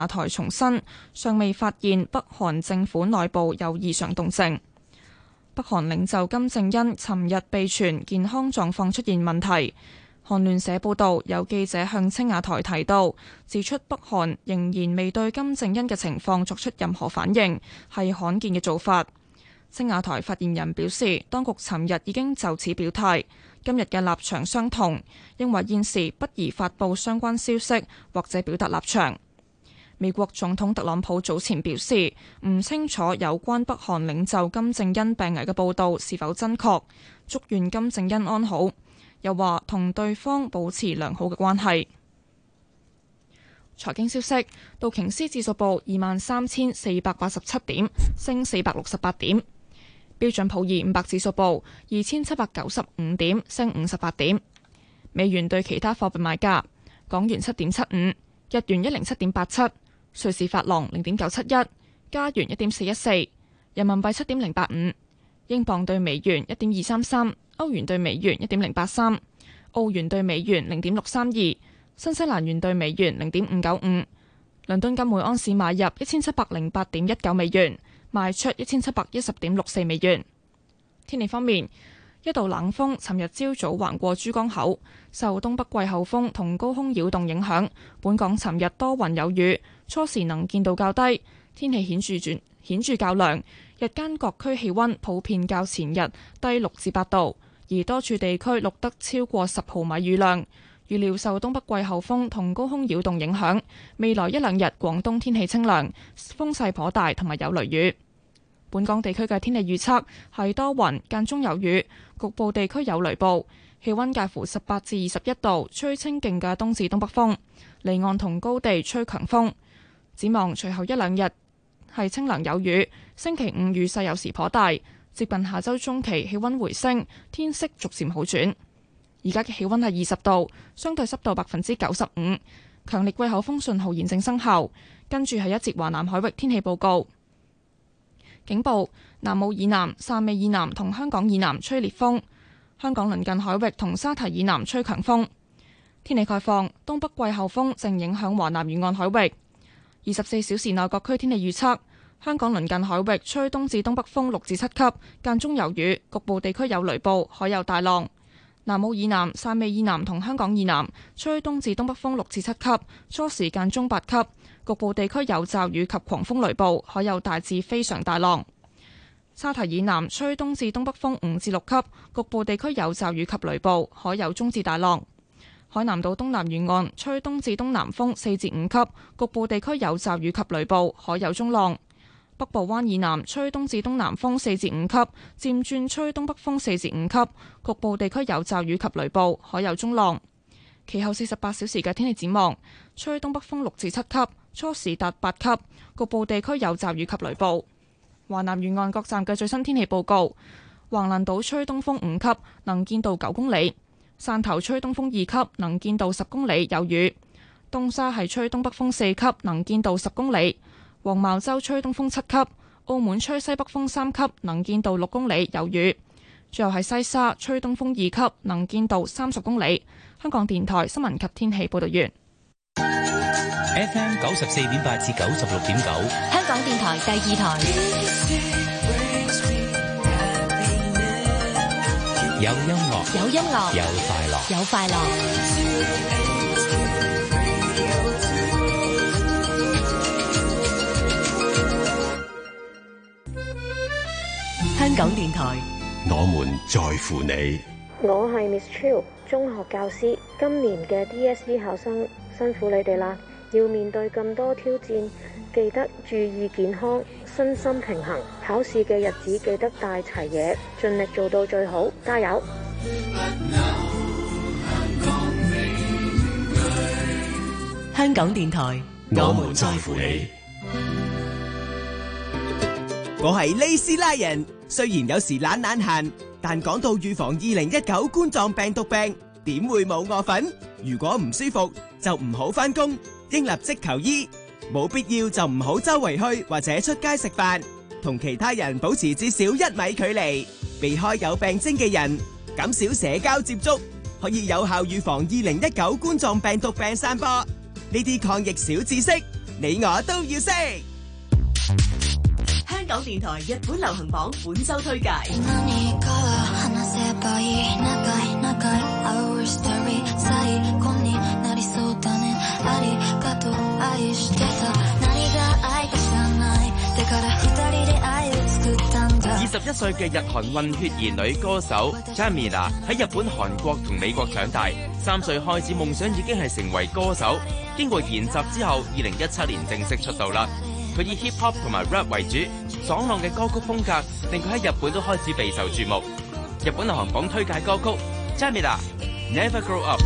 亞台重申，尚未發現北韓政府內部有異常動靜。北韓領袖金正恩尋日被傳健康狀況出現問題。韓聯社報導，有記者向青瓦台提到，指出北韓仍然未對金正恩嘅情況作出任何反應，係罕見嘅做法。青瓦台發言人表示，當局尋日已經就此表態，今日嘅立場相同，認為現時不宜發布相關消息或者表達立場。美國總統特朗普早前表示，唔清楚有關北韓領袖金正恩病危嘅報導是否真確，祝願金正恩安好，又話同對方保持良好嘅關係。財經消息，道瓊斯指數報23,487點，升468點；標準普爾500指數報2,795點，升58點。美元對其他貨幣賣價：港元7.75，日元107.87。瑞士法郎0.971，加元1.414，人民幣7.085，英鎊對美元1.233，歐元對美元1.083，澳元對美元0.632，新西蘭元對美元0.595。倫敦金每安士買入1708.19美元，賣出1710.64美元。天氣方面，一道冷鋒尋日朝早橫過珠江口，受東北季候風同高空擾動影響，本港尋日多雲有雨，初時能見度較低，天氣顯著較涼，日間各區氣溫普遍較前日低6至8度，而多處地區錄得超過10毫米雨量。預料受東北季候風同高空擾動影響，未來一兩日廣東天氣清涼，風勢頗大同埋有雷雨。本港地區嘅天氣預測係多雲，間中有雨，局部地區有雷暴，氣溫介乎18至21度，吹清勁嘅東至東北風，離岸同高地吹強風。展望隨後一兩日係清涼有雨，星期五雨勢有時頗大，接近下周中期氣溫回升，天色逐漸好轉。而家嘅氣溫係20度，相對濕度95%，強烈季候風信號現正生效。跟住係一節華南海域天氣報告。警報：南澳以南、汕尾以南同香港以南吹烈風，香港鄰近海域同沙堤以南吹強風。天氣概況：東北季候風正影響華南沿岸海域。24小時內各區天氣預測：香港鄰近海域吹東至東北風6至7級，間中有雨，局部地區有雷暴，海有大浪。南澳以南、汕尾以南同香港以南吹東至東北風6至7級，初時間中8級，局部地區有驟雨及狂風雷暴，海有大至非常大浪。沙堤以南吹東至東北風5至6級，局部地區有驟雨及雷暴，海有中至大浪。海南島東南沿岸吹東至東南風4至5級，局部地區有驟雨及雷暴，海有中浪。北部灣以南吹東至東南風4至5級，漸轉吹東北風4至5級，局部地區有驟雨及雷暴，海有中浪。其後48小時嘅天氣展望，吹東北風6至7級，初時達8級，局部地區有驟雨及雷暴。華南沿岸各站嘅最新天氣報告：橫瀾島吹東風5級，能見度9公里；汕頭吹東風2級，能見度10公里，有雨；東沙係吹東北風4級，能見度10公里；黃茅洲吹東風7級；澳門吹西北風3級，能見度6公里，有雨；最後係西沙吹東風2級，能見度30公里。香港電台新聞及天氣報道完。 FM 94.8至96.9， 香港電台第2台。 有音樂， 有音樂， 有快樂， 有快樂。香港電台， 我們在乎你。 我係 Miss Chiu，中學教師。今年嘅 DSE 考生辛苦你哋啦，要面對咁多挑戰，記得注意健康，身心平衡。考試嘅日子記得帶齊嘢，盡力做到最好，加油！ 香港電台， 我們在乎你。 我係利斯拉人，雖然有時懶閒，但講到預防2019冠狀病毒病，點會冇我份？如果唔舒服就唔好返工，應立即求醫，冇必要就唔好周圍去或者出街食飯，同其他人保持至少1米距離，避開有病徵嘅人，減少社交接觸，可以有效預防2019冠狀病毒病散播。呢啲抗疫小知識， 你我都要識。 香港電台日本流行榜本周推介。 21歲嘅日韓混血兒女歌手 Jamila 喺日本、韓國同美國長大，3歲開始夢想已經係成為歌手。經過研習之後，2017年正式出道啦。佢以 hip hop 同埋 rap 為主，爽朗嘅歌曲風格令佢喺日本都開始備受注目。日本流行榜推介歌曲 Jamila Never Grow Up。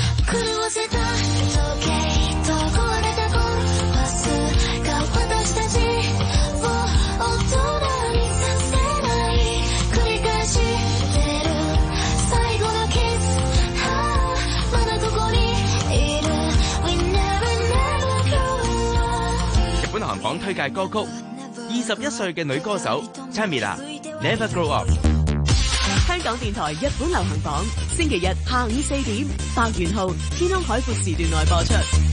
日本流行榜推介歌曲，21歲嘅女歌手 Jamila Never Grow Up。 香港電台日本流行榜，星期日下午4點，白元浩、天空海闊時段內播出。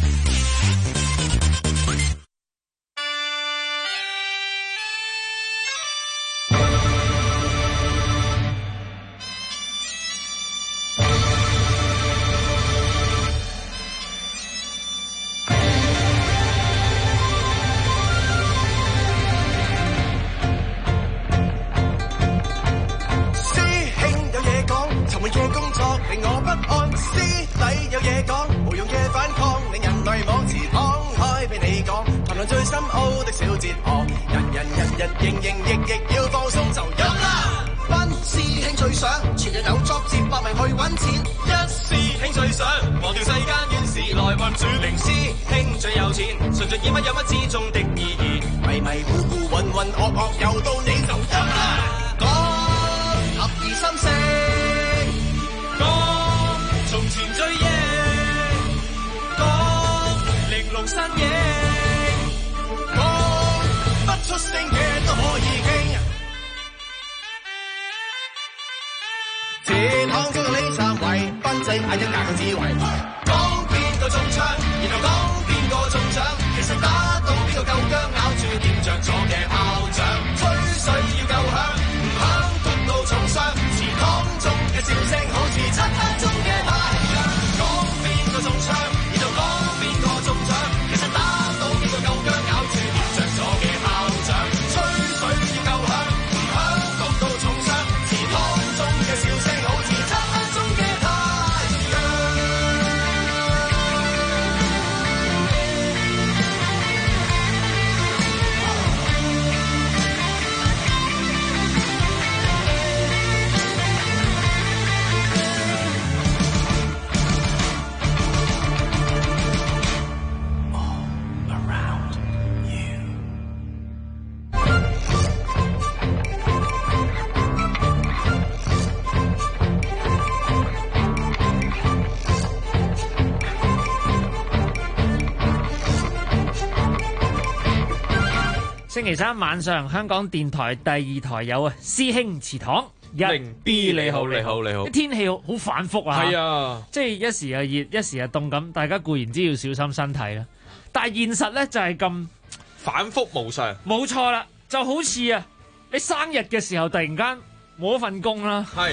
星期三晚上，香港電台第2台有啊，師兄祠堂零 B 你好，你好，你好。 天氣好反覆啊， 係啊， 即係一時又熱，一時又凍咁，大家固然之要小心身體啦。但係現實咧就係咁反覆無常， 冇錯啦，就好似啊，你生日嘅時候突然間冇一份工啦， 係。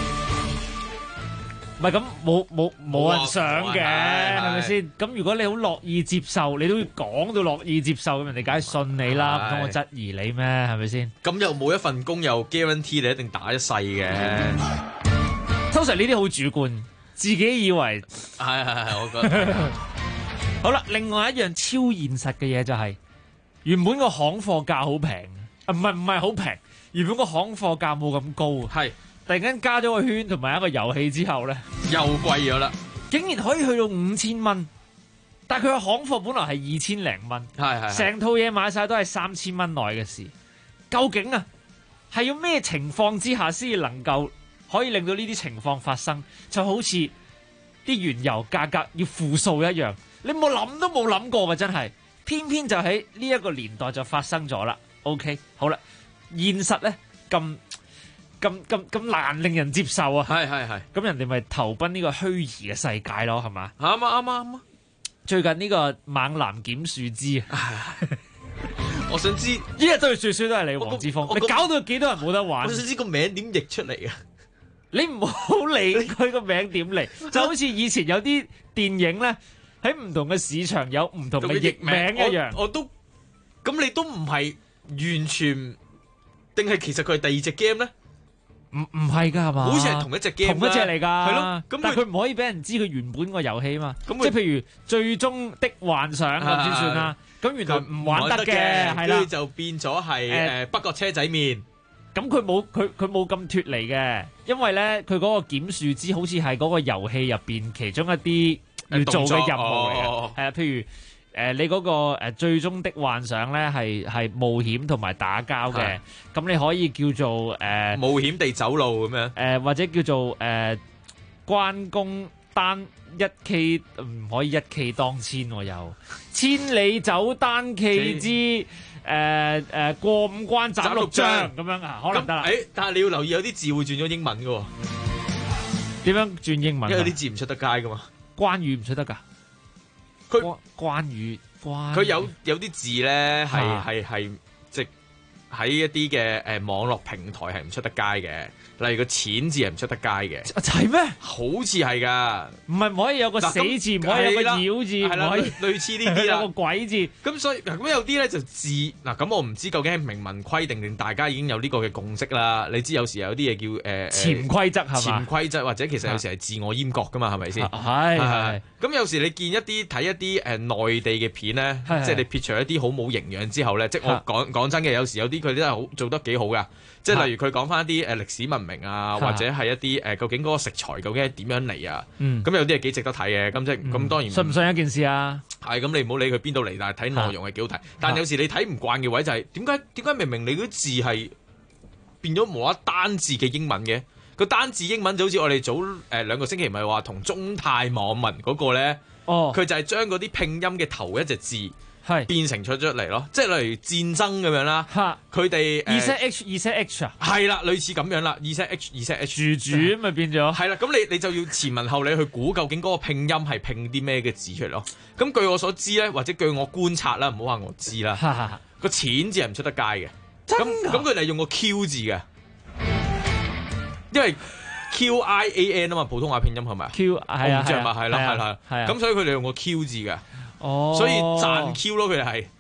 唔係咁冇人想嘅，係咪先？咁如果你好樂意接受，你都要講到樂意接受，咁人哋梗係信你啦，唔通我質疑你咩？係咪先？ 咁又冇一份工又 guarantee 你一定打一世嘅。 通常呢啲好主觀，自己以為係，我覺得。 好啦，另外一樣超現實嘅嘢就係，原本個行貨價好平，唔係好平，原本個行貨價冇咁高， 係。 突然間加咗個圈同埋一個遊戲之後咧， 又貴咗啦！ 竟然可以去到5000蚊，但係佢個行貨本來係2000零蚊， 係成套嘢買晒都係3000蚊內嘅事。究竟啊，係要咩情況之下先能夠可以令到呢啲情況發生？就好似啲原油價格要負數一樣，你冇諗都冇諗過嘅，真係偏偏就喺呢一個年代就發生咗啦。OK， 好啦，現實咧咁難令人接受啊！ 係， 咁人哋咪投奔呢個虛擬嘅世界咯，係嘛？ 啱啊！ 最近呢個猛男檢樹枝啊， 我想知一日對說書都係你黃之鋒，你搞到幾多人冇得玩？ 我想知個名點譯出嚟啊！ 你唔好理佢個名點嚟，就好似以前有啲電影咧喺唔同嘅市場有唔同嘅譯名一樣。 我都咁，你都唔係完全，定係其實佢係第二隻 game 咧？ 唔係㗎係嘛？ 好似係同一隻 game， 同一隻嚟㗎。 係咯，咁但係佢唔可以俾人知佢原本個遊戲嘛。 咁即係譬如最終的幻想咁先算啦。咁原來唔玩得嘅，係啦， 跟住就變咗係北角車仔麵。 咁佢冇咁脫離嘅，因為咧佢嗰個檢樹枝好似係嗰個遊戲入邊其中一啲要做嘅任務嚟嘅。係啊，譬如你嗰個最終的幻想咧係冒險同埋打交嘅，咁你可以叫做冒險地走路咁樣， 或者叫做關公單一 K 唔可以一 K 當千喎，又千里走單騎之。過五關斬六將咁樣啊，可能得啦。 但係你要留意有啲字會轉咗英文嘅。 點樣轉英文？ 因為有啲字唔出得街噶嘛。 關羽唔出得噶。關羽佢有啲字咧係即係喺一啲嘅網絡平台係唔出得街嘅。例如個錢字係唔出得街嘅， 係咩？ 好似係㗎， 唔可以有個死字，唔可以有個妖字， 係啦，類似呢啲啦， 有個鬼字。 咁所以咁有啲咧就字嗱，咁我唔知究竟係明文規定定大家已經有呢個嘅共識啦。你知有時有啲嘢叫潛規則係嘛？ 潛規則或者其實有時係自我閹割㗎嘛，係咪先？ 係。 咁有時你見睇一啲內地嘅片咧，即係你撇除一啲好冇營養之後咧，即係我講真嘅，有時有啲佢都係好做得幾好㗎。即係例如佢講翻一啲歷史文明啊，或者係一啲究竟嗰個食材究竟係點樣嚟啊？咁有啲係幾值得睇嘅。咁即係咁當然信唔信一件事啊？ 係咁，你唔好理佢邊度嚟，但係睇內容係幾好睇。但係有時你睇唔慣嘅位就係點解明明你嗰啲字係變咗冇一單字嘅英文嘅？個單字英文就好似我哋早2個星期咪話同中泰網民嗰個咧，佢就係將嗰啲拼音嘅頭一隻字。係變成出嚟咯，即係例如戰爭咁樣啦，佢哋 2set H 啊， 係啦，類似咁樣啦，2set H 煮咪變咗， 係啦，咁你就要前文後理去估究竟嗰個拼音係拼啲咩嘅字出嚟咯。咁據我所知咧，或者據我觀察啦，唔好話我知啦，個錢字係唔出得街嘅，咁佢哋用個 Q 字嘅，因為 QIAN 啊嘛，普通話拼音係咪 Q 係啊， 係啦，咁所以佢哋用個 Q 字嘅。所以賺 Q 咯，佢哋係。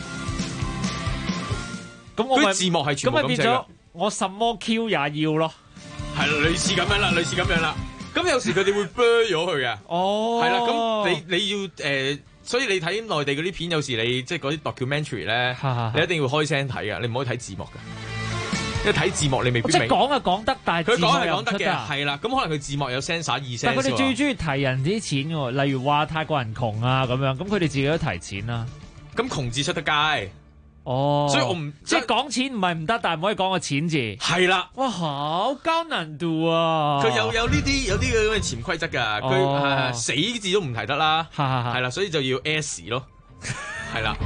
咁我啲字幕係全部咁寫嘅。咁咪變咗我什麼 Q 也要咯。 係類似咁樣啦，咁有時佢哋會 blur 咗佢嘅。係啦，咁你要所以你睇內地嗰啲片，有時你即係嗰啲 documentary 咧，你一定要開聲睇嘅，你唔可以睇字幕嘅。因為睇字幕你未必明。 即係講啊講得，但係佢講係講得嘅，係啦。咁可能佢字幕有 sensor 2 sensor。 但係佢哋最中意提人啲錢喎，例如話泰國人窮啊咁樣，咁佢哋自己都提錢啦。 咁窮字出得街。 哦。所以我唔即係講錢唔係唔得，但係唔可以講個錢字。 係啦。 哇，好高難度啊！ 佢有呢啲咁嘅潛規則㗎。佢死字都唔提得啦。係啦，所以就要 S 咯。係啦。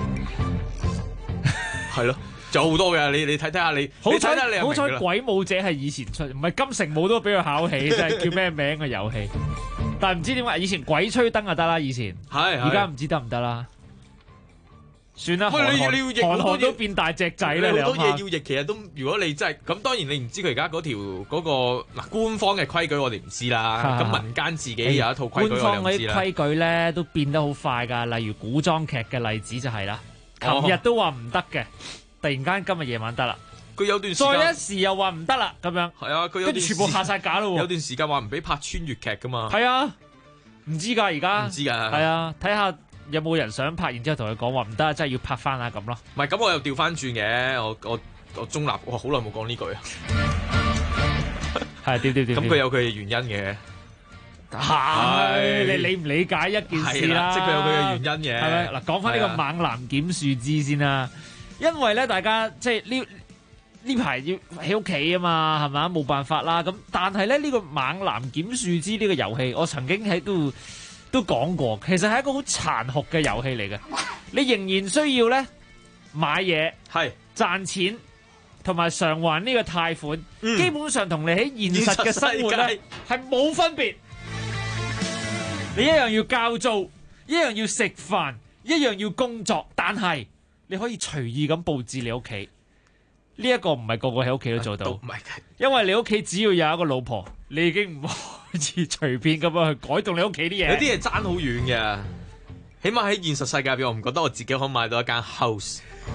係咯。仲有好多嘅，你睇睇下你。好彩鬼武者係以前出，唔係金城武都俾佢考起，真係叫咩名嘅遊戲？但係唔知點解以前鬼吹燈就得啦，以前。係。而家唔知得唔得啦？算啦。喂，你要韓都變大隻仔啦， 你好多嘢要譯，其實都如果你真係咁，當然你唔知佢而家嗰條嗰個官方嘅規矩，我哋唔知啦。咁民間自己有一套規矩，我哋唔知啦。 官方嗰啲規矩咧都變得好快㗎，例如古裝劇嘅例子就係啦，琴日都話唔得嘅。突然間今日夜晚得啦， 佢有段時間再一時又話唔得啦，咁樣係啊，佢有段全部下晒架咯喎， 有段時間話唔俾拍穿越劇噶嘛， 係啊，唔知㗎而家， 唔知㗎， 係啊，睇下有冇人想拍，然之後同佢講話唔得，真係要拍翻啊咁咯。 唔係咁，我又調翻轉嘅，我中立，我好耐冇講呢句啊， 係調， 咁佢有佢嘅原因嘅。 係你理唔理解一件事啦？ 即係佢有佢嘅原因嘅。 係咪嗱？講翻呢個猛男檢樹枝先啦，因為咧大家即係呢排要喺屋企啊嘛，係咪？冇辦法啦。咁但係咧呢個猛男檢樹枝呢個遊戲，我曾經喺度都講過，其實係一個好殘酷嘅遊戲嚟嘅。你仍然需要咧買嘢，係賺錢，同埋償還呢個貸款。基本上同你喺現實嘅生活咧係冇分別。你一樣要交租， 一樣要食飯，一樣要工作，但係你可以隨意咁佈置你屋企。呢一個唔係個個喺屋企都做到， 唔係， 因為你屋企只要有一個老婆，你已經唔可以隨便咁樣去改動你屋企啲嘢。 有啲嘢爭好遠嘅，起碼喺現實世界入邊，我唔覺得我自己可以買到一間 house。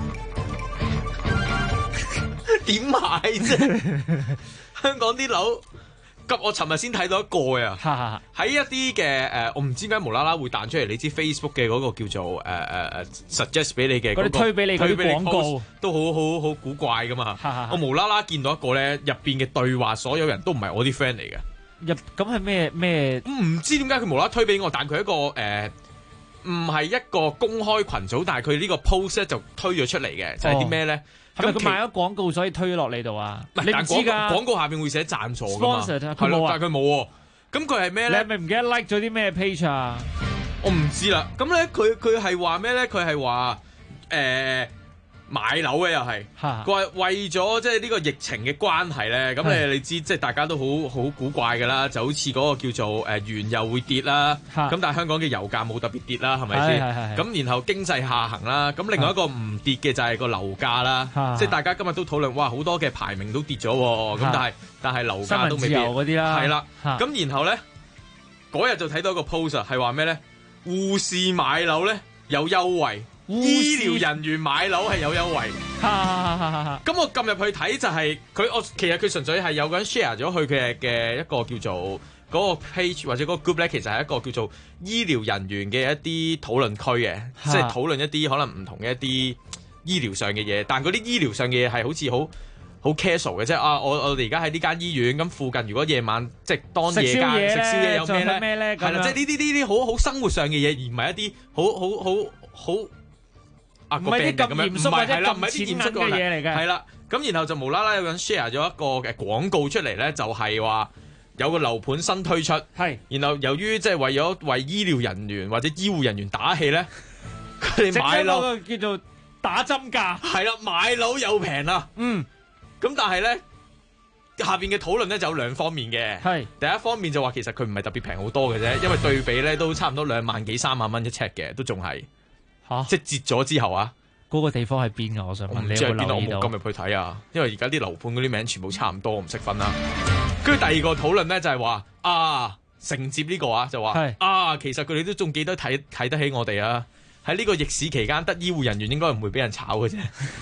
點買啫？香港啲樓，咁我尋日先睇到一個啊，喺一啲嘅我唔知點解無啦啦會彈出嚟。你知 Facebook 嘅嗰個叫做suggest 俾你嘅嗰啲推俾你嗰啲廣告， 都好古怪噶嘛。我無啦啦見到一個咧，入邊嘅對話，所有人都唔係我啲 friend 嚟嘅。 咁係咩？ 唔知點解佢無啦啦推俾我，但佢一個唔係一個公開群組，但係佢呢個 post 咧就推咗出嚟嘅，就係啲咩咧？ 係咪佢賣咗廣告所以推落你度啊？你唔知㗎， 廣告下邊會寫贊助㗎嘛？ Sponsor 係咯，但係佢冇喎。咁佢係咩咧？ 你係咪唔記得 like 咗啲咩 page 啊？ 我唔知啦。咁咧佢係話咩咧？佢係話買樓嘅又係，佢話為咗即係呢個疫情嘅關係咧，咁你知即係大家都好古怪㗎啦，就好似嗰個叫做原油會跌啦，咁但係香港嘅油價冇特別跌啦，係咪先？咁然後經濟下行啦，咁另外一個唔跌嘅就係個樓價啦，即係大家今日都討論，哇好多嘅排名都跌咗喎，咁但係樓價都未跌， 嗰啲啦， 係啦，咁然後咧嗰日就睇到一個 post 係話咩咧？護士買樓咧有優惠。醫療人員買樓係有優惠，咁我撳入去睇就係其實佢純粹係有個人 share 咗佢嘅一個叫做嗰個 page 或者嗰個 group 咧，其實係一個叫做醫療人員嘅一啲討論區嘅，即係討論一啲可能唔同嘅一啲醫療上嘅嘢，但嗰啲醫療上嘅嘢係好似好 casual 嘅，即係我哋而家喺呢間醫院咁附近，如果夜晚即係當夜間食宵夜有咩咧？係啦，即係呢啲好生活上嘅嘢，而唔係一啲好。 唔係啲咁嚴肅或者咁淺銀嘅嘢嚟嘅， 係啦。咁然後就無啦啦有人 share 咗一個嘅廣告出嚟咧，就係話有個樓盤新推出， 係。 然後由於即係為咗為醫療人員或者醫護人員打氣咧，佢哋買樓個叫做打針價， 係啦，買樓又平啦。咁但係咧下邊嘅討論咧就有兩方面嘅，係第一方面就話其實佢唔係特別平好多嘅啫，因為對比咧都差唔多2萬幾3萬蚊一尺嘅，都仲係。即係截咗之後啊， 嗰個地方喺邊啊？我想問你有冇留意到？ 我冇撳入去睇啊，因為而家啲樓盤嗰啲名全部差唔多，我唔識分啦。跟住第二個討論咧就係話承接呢個就話其實佢哋都仲記得睇得起我哋啊。喺呢個逆市期間，得醫護人員應該唔會俾人炒嘅啫。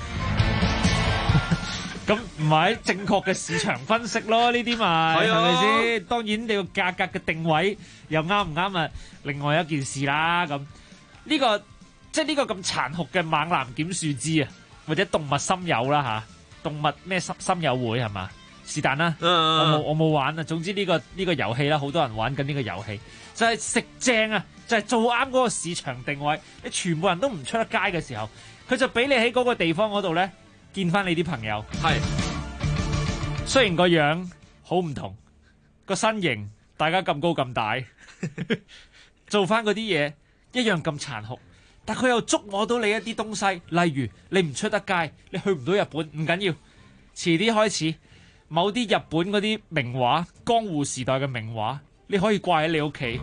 咁唔係正確嘅市場分析咯，呢啲咪係咪先？當然你個價格嘅定位又啱唔啱啊？另外一件事啦，咁呢個。即係呢個咁殘酷嘅猛男檢樹枝啊，或者動物心友啦嚇，動物咩心友會係嘛？是但啦，我冇玩啊。總之呢個遊戲啦，好多人玩緊呢個遊戲，就係食正啊，就係做啱嗰個市場定位。你全部人都唔出得街嘅時候，佢就俾你喺嗰個地方嗰度咧見翻你啲朋友。係，雖然個樣好唔同，個身形大家咁高咁大，做翻嗰啲嘢一樣咁殘酷。但佢又捉摸到你一啲東西，例如你唔出得街，你去唔到日本，唔緊要，遲啲開始，某啲日本嗰啲名畫，江戶時代嘅名畫，你可以掛喺你屋企。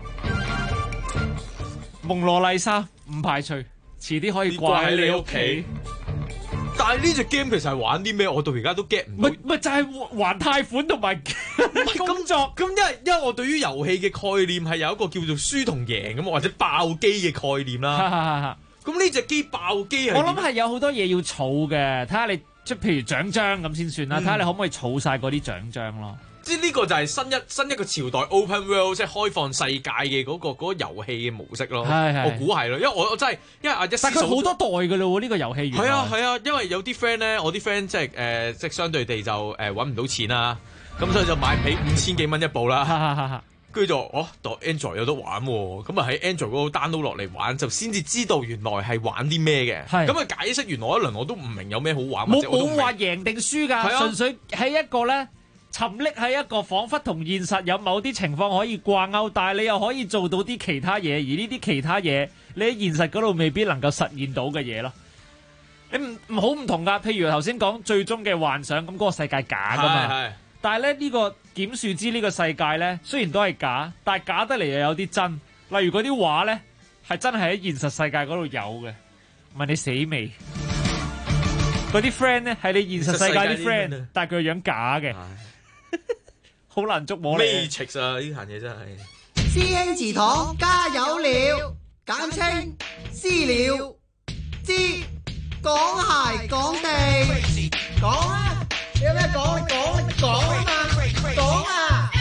蒙羅麗莎唔排除，遲啲可以掛喺你屋企。 但係呢隻 game 其實係玩啲咩？我到而家都 get 唔到。 咪就係還貸款同埋工作。 咁因為我對於遊戲嘅概念係有一個叫做輸同贏咁，或者爆機嘅概念啦。咁呢隻機爆機係我諗係有好多嘢要儲嘅，睇下你即係譬如獎章咁先算啦，睇下你可唔可以儲晒嗰啲獎章咯。 即係呢個就係新一個朝代 Open World 即係開放世界嘅嗰個遊戲嘅模式咯。我估係咯，因為我真係因為阿一，但佢好多代㗎啦喎，呢個遊戲係啊，因為有啲 friend 咧，我啲 friend 即係即係相對地就揾唔到錢啦，咁所以就買唔起5000幾蚊一部啦。跟住就當 Android 有得玩喎，咁啊喺 Android 嗰度 download 落嚟玩，就先至知道原來係玩啲咩嘅。咁啊解釋完我一輪，我都唔明有咩好玩。 冇話贏定輸㗎，純粹係一個咧。沉溺喺一個彷彿同現實有某啲情況可以掛鈎，但係你又可以做到啲其他嘢，而呢啲其他嘢你喺現實嗰度未必能夠實現到嘅嘢咯。你唔好唔同㗎，譬如頭先講最終嘅幻想，咁嗰個世界假㗎嘛。但係咧呢個檢樹枝呢個世界咧，雖然都係假，但係假得嚟又有啲真。例如嗰啲畫咧係真係喺現實世界嗰度有嘅。問你死未？嗰啲 friend 咧係你現實世界啲 friend，但係佢個樣假嘅，好難捉摸你。 Matrix 啊！呢壇嘢真係。 師兄祠堂加油了，簡稱私了。知講鞋講地，講啊！你有咩講？你講啊嘛！講啊！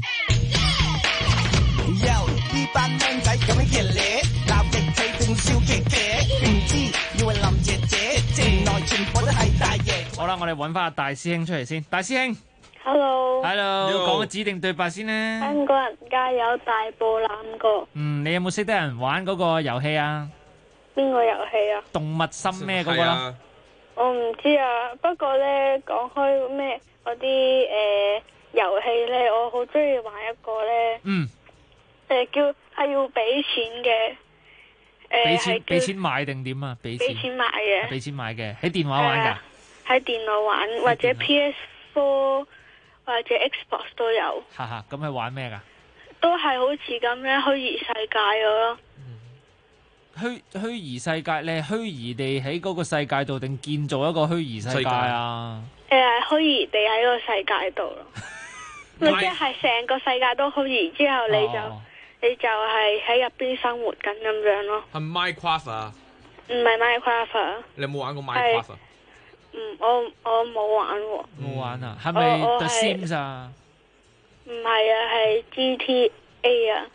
呢班僆仔咁樣嘅咧，鬧極佢定笑極嘅，唔知以為林姐姐，城內全部都係大爺。 好啦，我哋揾翻阿大師兄出嚟先。大師兄 ，Hello， 講個指定對白先啦。 香港人加油，大步攬過。 你有冇識得人玩嗰個遊戲啊？ 邊個遊戲啊？ 動物森咩嗰個啦？ 我唔知啊，不過咧講開咩嗰啲遊戲咧，我好中意玩一個咧。叫係要俾錢嘅， 俾錢買定點啊？俾錢買嘅， 俾錢買嘅，喺電話玩㗎？ 喺電腦玩，或者 PS4 或者 Xbox 都有。 咁係玩咩㗎？ 都係好似咁樣虛擬世界嘅咯。 虛擬世界，你係虛擬地喺嗰個世界度定建造一個虛擬世界啊？ 虛擬地喺個世界度咯。即係成個世界都虛擬之後，你就係喺入邊生活緊咁樣咯。 係 Minecraft 啊？ 唔係 Minecraft 啊？ 你有冇玩過 Minecraft 啊？ 我冇玩喎。 冇玩啊？係咪 The Sims 啊？ 唔係啊，係 GTA 啊。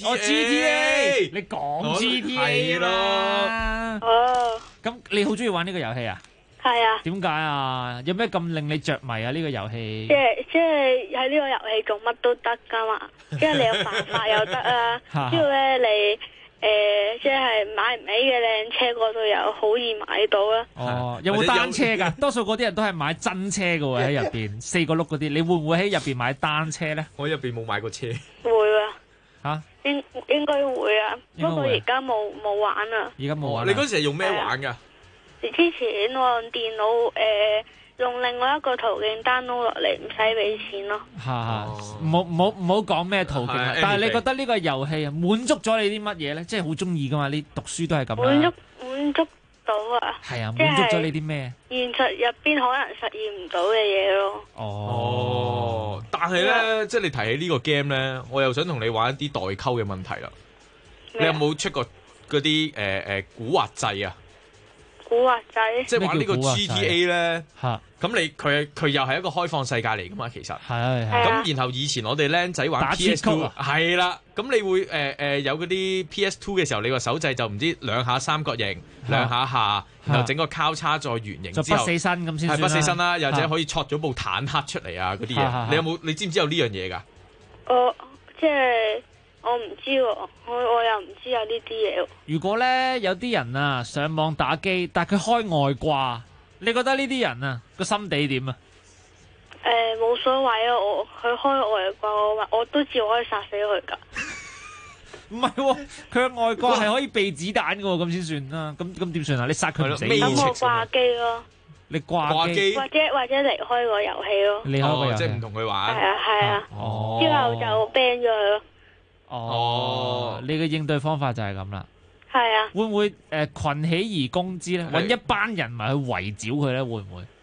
GTA， 你講 GTA 啦。咁你好中意玩呢個遊戲啊？ 係啊。 點解啊？有咩咁令你着迷啊？呢個遊戲？ 即係喺呢個遊戲做乜都得噶嘛，即係你有辦法又得啊。之後咧你即係買唔起嘅靚車嗰度又好易買到啦。 有冇單車噶？多數嗰啲人都係買真車噶喎，喺入邊4個轆嗰啲，你會唔會喺入邊買單車咧？ 我喺入邊冇買過車。 會啊。應該會啊，不過而家冇玩啊。 而家冇玩。 你嗰時係用咩玩噶？ 之前我用電腦用另外一個途徑 download 落嚟，唔使俾錢咯。 唔好講咩途徑啦。但係你覺得呢個遊戲啊，滿足咗你啲乜嘢咧？即係好中意噶嘛？你讀書都係咁啦。 滿足到啊！ 係啊，滿足咗你啲咩？ 現實入邊可能實現唔到嘅嘢咯。 但係咧，即係你提起呢個 game 咧，我又想同你玩一啲代溝嘅問題啦。你有冇出過嗰啲古惑仔啊？ 古惑仔， 即係玩呢個 GTA 咧，咁佢又係一個開放世界嚟噶嘛，其實係咁。然後以前我哋僆仔玩 PS2 係啦，咁你會有嗰啲 PS2 嘅時候，你個手掣就唔知兩下三角形，兩下下，然後整個交叉再圓形之後， 就不死身咁先算啦。 係不死身啦，又或者可以戳咗部坦克出嚟啊嗰啲嘢。你知唔知有呢樣嘢㗎？ 即係。我唔知喎，我又唔知有呢啲嘢。 如果咧有啲人啊上網打機，但係佢開外掛，你覺得呢啲人啊個心地點啊？ 冇所謂啊，佢開外掛，我都照可以殺死佢噶。 唔係喎，佢嘅外掛係可以避子彈嘅喎，咁先算啦。咁點算啊？你殺佢唔死？ 咁我掛機咯。 你掛機， 或者離開個遊戲咯。 離開個遊戲， 即係唔同佢玩。 係啊。之後就 ban 咗佢咯。 你嘅應對方法就係咁啦。 係啊。 會唔會群起而攻之咧？搵一班人埋去圍剿佢咧？會唔會？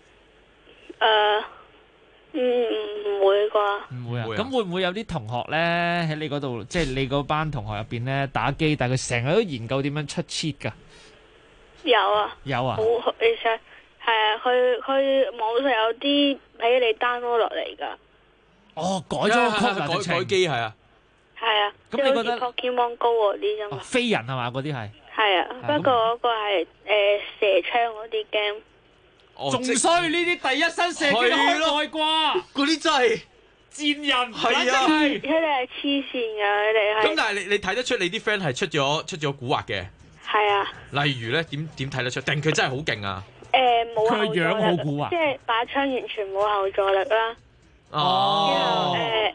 唔會啩？ 唔會啊。咁會唔會有啲同學咧喺你嗰度，即係你嗰班同學入邊咧打機，但係佢成日都研究點樣出 cheat 噶？ 有啊。 有啊。 其實係啊，佢網上有啲俾你 download 落嚟噶。 改咗個改機係啊。 係啊，咁你覺得 Pokemon Go 嗰啲啫嘛？ 飛人係嘛？嗰啲係。 係啊，不過嗰個係射槍嗰啲 game。 仲衰呢啲第一身射擊開外掛， 嗰啲真係賤人。 係啊， 佢哋係黐線㗎，佢哋係。 咁但係你睇得出你啲 friend 係出咗蠱惑嘅。 係啊。 例如咧，點睇得出？定佢真係好勁啊？ 冇後座力。 佢樣好蠱惑。 即係把槍完全冇後座力啦。之後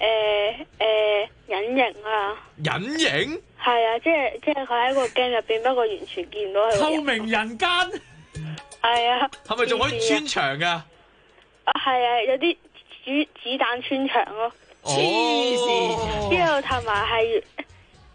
隱形啊！ 隱形？ 係啊，即係佢喺個 game 入邊，不過完全見唔到佢。 透明人間。 係啊。 係咪仲可以穿牆㗎？ 係啊，有啲子彈穿牆咯。 黐線。 之後同埋係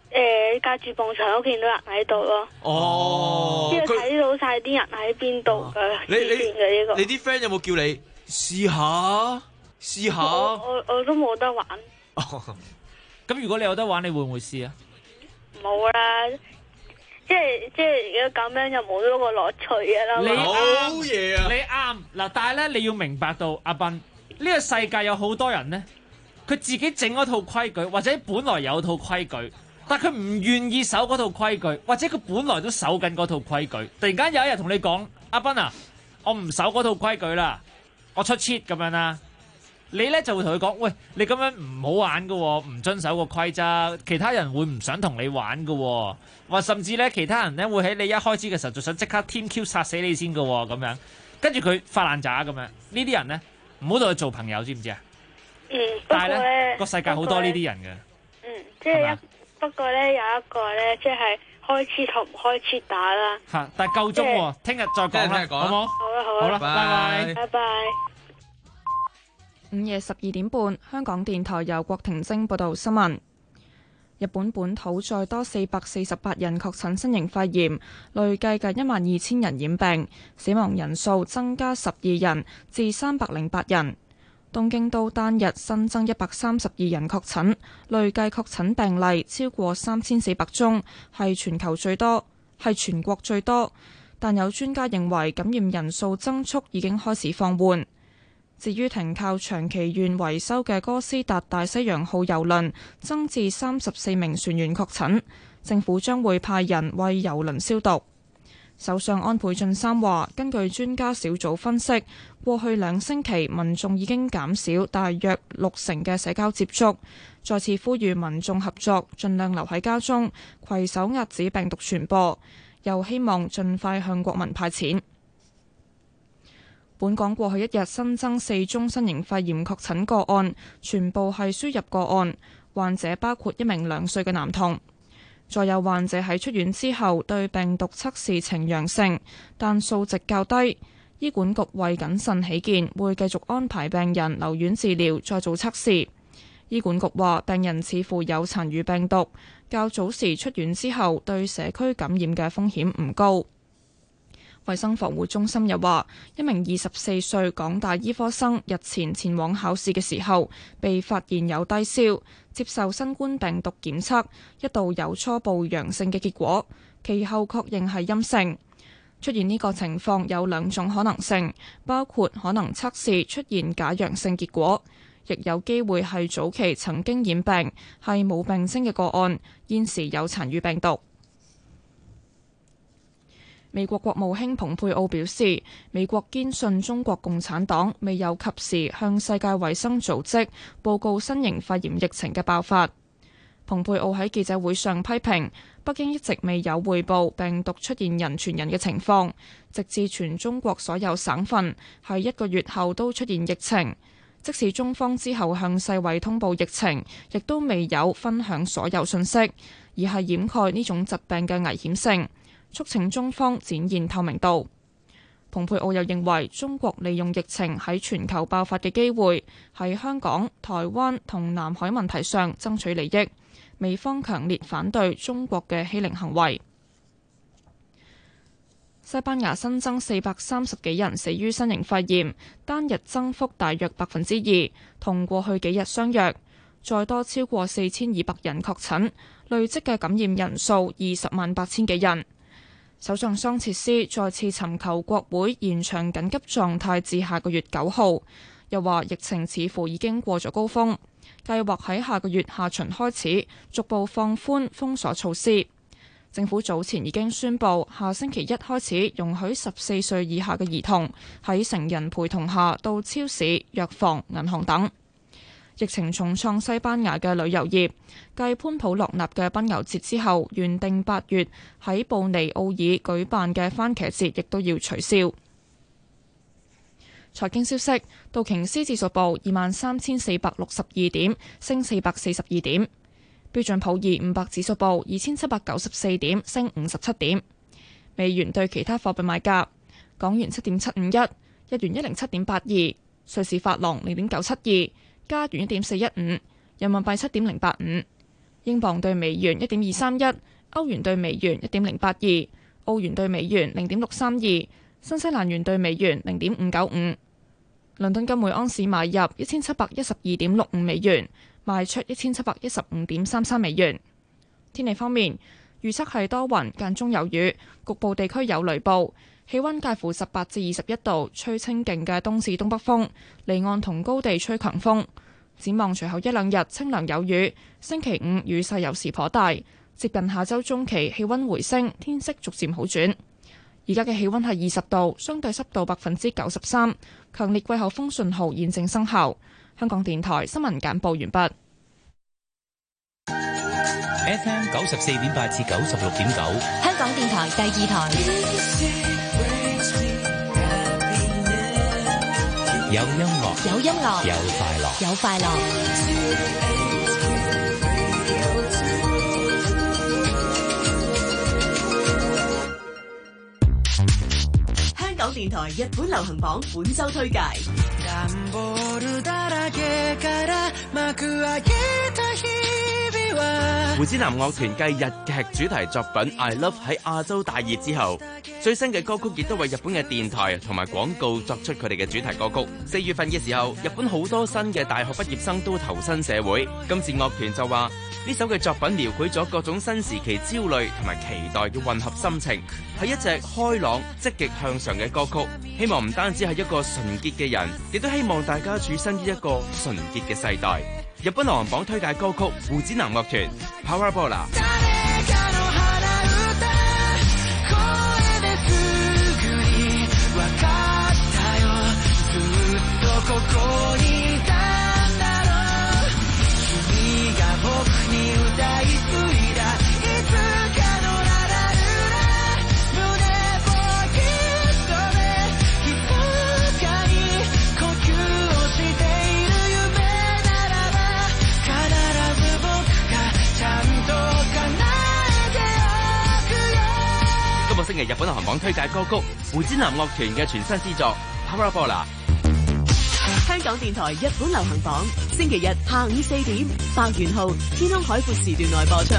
隔住埲牆都見到人喺度咯。 哦， 即係睇到晒啲人喺邊度嘅。 你啲 friend 有冇叫你試下？ 我都冇得玩。 咁如果你有得玩，你會唔會試啊？ 冇啦，即係如果咁樣就冇咗個樂趣嘅啦。 你好嘢啊！ 你啱嗱，但係咧你要明白到阿斌，呢個世界有好多人咧，佢自己整嗰套規矩，或者本來有套規矩，但佢唔願意守嗰套規矩，或者佢本來都守緊嗰套規矩，突然間有一日同你講，阿斌啊，我唔守嗰套規矩啦，我出 cheat 咁樣啦。你咧就會同佢講，喂，你咁樣唔好玩噶，唔遵守個規則，其他人會唔想同你玩噶，或甚至咧其他人咧會喺你一開始嘅時候就想即刻 team Q 殺死你先噶，咁樣，跟住佢發爛渣咁樣，呢啲人咧唔好同佢做朋友，知唔知啊？但係咧個世界好多呢啲人嘅。 即係不過咧有一個咧，即係開始同唔開始打啦。 但係夠鐘喎，聽日再講啦，好冇？好啦，拜拜。 拜拜。 午夜12點半，香港電台由郭婷晶報道新聞。日本本土再多448人確診新型肺炎，累計近12000人染病，死亡人數增加12人至308人。東京都單日新增132人確診，累計確診病例超過3400宗，係全國最多。但有專家認為感染人數增速已經開始放緩。至於停靠長崎縣維修嘅哥斯達大西洋號郵輪，增至34名船員確診，政府將會派人為郵輪消毒。首相安倍晉三話，根據專家小組分析，過去2星期民眾已經減少大約60%嘅社交接觸，再次呼籲民眾合作，盡量留喺家中，攜手遏止病毒傳播，又希望盡快向國民派錢。本港過去一日新增4宗新型肺炎確診個案，全部係輸入個案，患者包括1名2歲嘅男童。再有患者喺出院之後對病毒測試呈陽性，但數值較低。醫管局為謹慎起見，會繼續安排病人留院治療，再做測試。醫管局話，病人似乎有殘餘病毒，較早時出院之後對社區感染嘅風險唔高。衛生防護中心又話，1名24歲港大醫科生日前往考試嘅時候，被發現有低燒，接受新冠病毒檢測，一度有初步陽性嘅結果，其後確認係陰性。出現呢個情況有2種可能性，包括可能測試出現假陽性結果，亦有機會係早期曾經染病，係冇病徵嘅個案，現時有殘餘病毒。美國國務卿蓬佩奧表示，美國堅信中國共產黨未有及時向世界衛生組織報告新型肺炎疫情嘅爆發。蓬佩奧喺記者會上批評北京一直未有匯報病毒出現人傳人嘅情況，直至全中國所有省份喺1個月後都出現疫情。即使中方之後向世衛通報疫情，亦都未有分享所有信息，而係掩蓋呢種疾病嘅危險性。促請中方展現透明度。蓬佩奧又認為，中國利用疫情喺全球爆發嘅機會，喺香港、台灣同南海問題上爭取利益。美方強烈反對中國嘅欺凌行為。西班牙新增430幾人死於新型肺炎，單日增幅大約2%，同過去幾日相若。再多超過4200人確診，累積嘅感染人數208000幾人。首相桑切斯再次尋求國會延長緊急狀態至下個月9號，又話疫情似乎已經過咗高峰，計劃喺下個月下旬開始逐步放寬封鎖措施。政府早前已經宣布，下星期1開始容許14歲以下嘅兒童喺成人陪同下到超市、藥房、銀行等。疫情重創西班牙嘅旅遊業，繼潘普洛納嘅奔牛節之後，原定8月喺布尼奧爾舉辦嘅番茄節亦都要取消。財經消息，道瓊斯指數報23,462點，升442點；標準普爾500指數報2794點，升57點。美元對其他貨幣賣價：港元7.751，日元107.82，瑞士法郎0.972。加元1.415，人民幣7.085， 英鎊對美元1.231，歐元對美元1.082，澳元對美元0.632，新西蘭元對美元0.595。倫敦金每盎司買入1712.65美元，賣出1715.33美元。天氣方面，預測係多雲間中有雨，局部地區有雷暴，氣溫介乎18至21度，吹清勁嘅東至東北風，離岸同高地吹強風。展望隨後一兩日清涼有雨，星期五雨勢有時頗大，接近下周中期氣溫回升，天色逐漸好轉。而家嘅氣溫係20度，相對濕度93%，強烈季候風信號現正生效。香港電台新聞簡報完畢。 FM 94.8至96.9， 香港電台第二台。 有音樂， 有音樂， 有快樂， 有快樂。 香港電台日本流行榜本周推介。 胡子男樂團繼日劇主題作品《I Love》喺亞洲大熱之後，最新嘅歌曲亦都為日本嘅電台同埋廣告作出佢哋嘅主題歌曲。4月份嘅時候，日本好多新嘅大學畢業生都投身社會。今次樂團就話呢首嘅作品描繪咗各種新時期焦慮同埋期待嘅混合心情，係一隻開朗積極向上嘅歌曲。希望唔單止係一個純潔嘅人，亦都希望大家處身於一個純潔嘅世代。日本流行榜推介歌曲胡子男樂團 Parabola。星期日本流行榜推介歌曲胡子男樂團嘅全新之作 Parabola。 香港電台日本流行榜星期日下午4點，白元浩天空海闊時段內播出。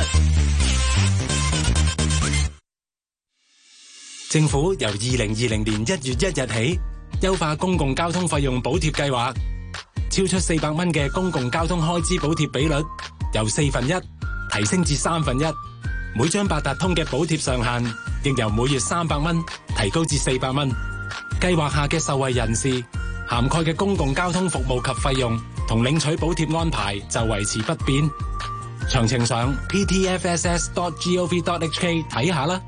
政府由2020年1月1日起優化公共交通費用補貼計劃，超出400蚊嘅公共交通開支補貼比率由1/4提升至1/3，每張八達通嘅補貼上限亦由每月300蚊提高至400蚊。計劃下嘅受惠人士涵蓋嘅公共交通服務及費用同領取補貼安排就維持不變。詳情上 ptfss.gov.hk 睇下啦。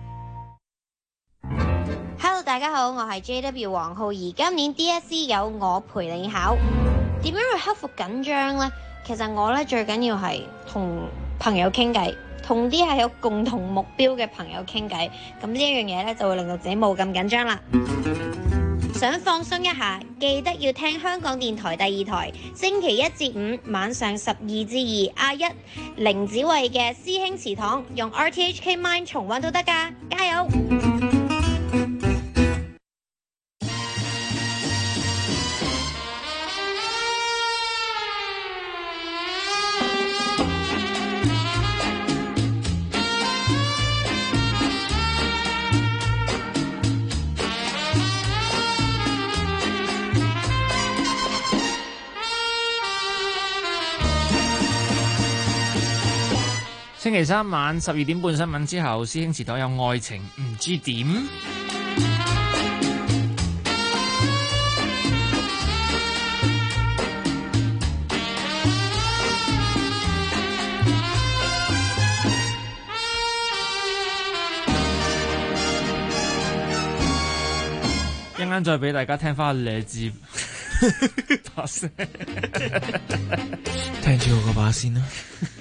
Hello， 大家好，我係 JW 黃浩儀。今年 DSE 有我陪你考，點樣去克服緊張呢？其實我咧最緊要係同朋友傾偈。同啲係有共同目標嘅朋友傾偈，咁呢一樣嘢咧就會令到自己冇咁緊張啦。想放鬆一下，記得要聽香港電台第二台，星期1至5晚上12至2阿一凌子慧嘅師兄祠堂，用 RTHK Mine 重溫都得㗎，加油！ 星期三晚12點半新聞之後，師兄祠堂有愛情唔知點。一陣間再俾大家聽翻你字把聲， 聽住我個把先啦。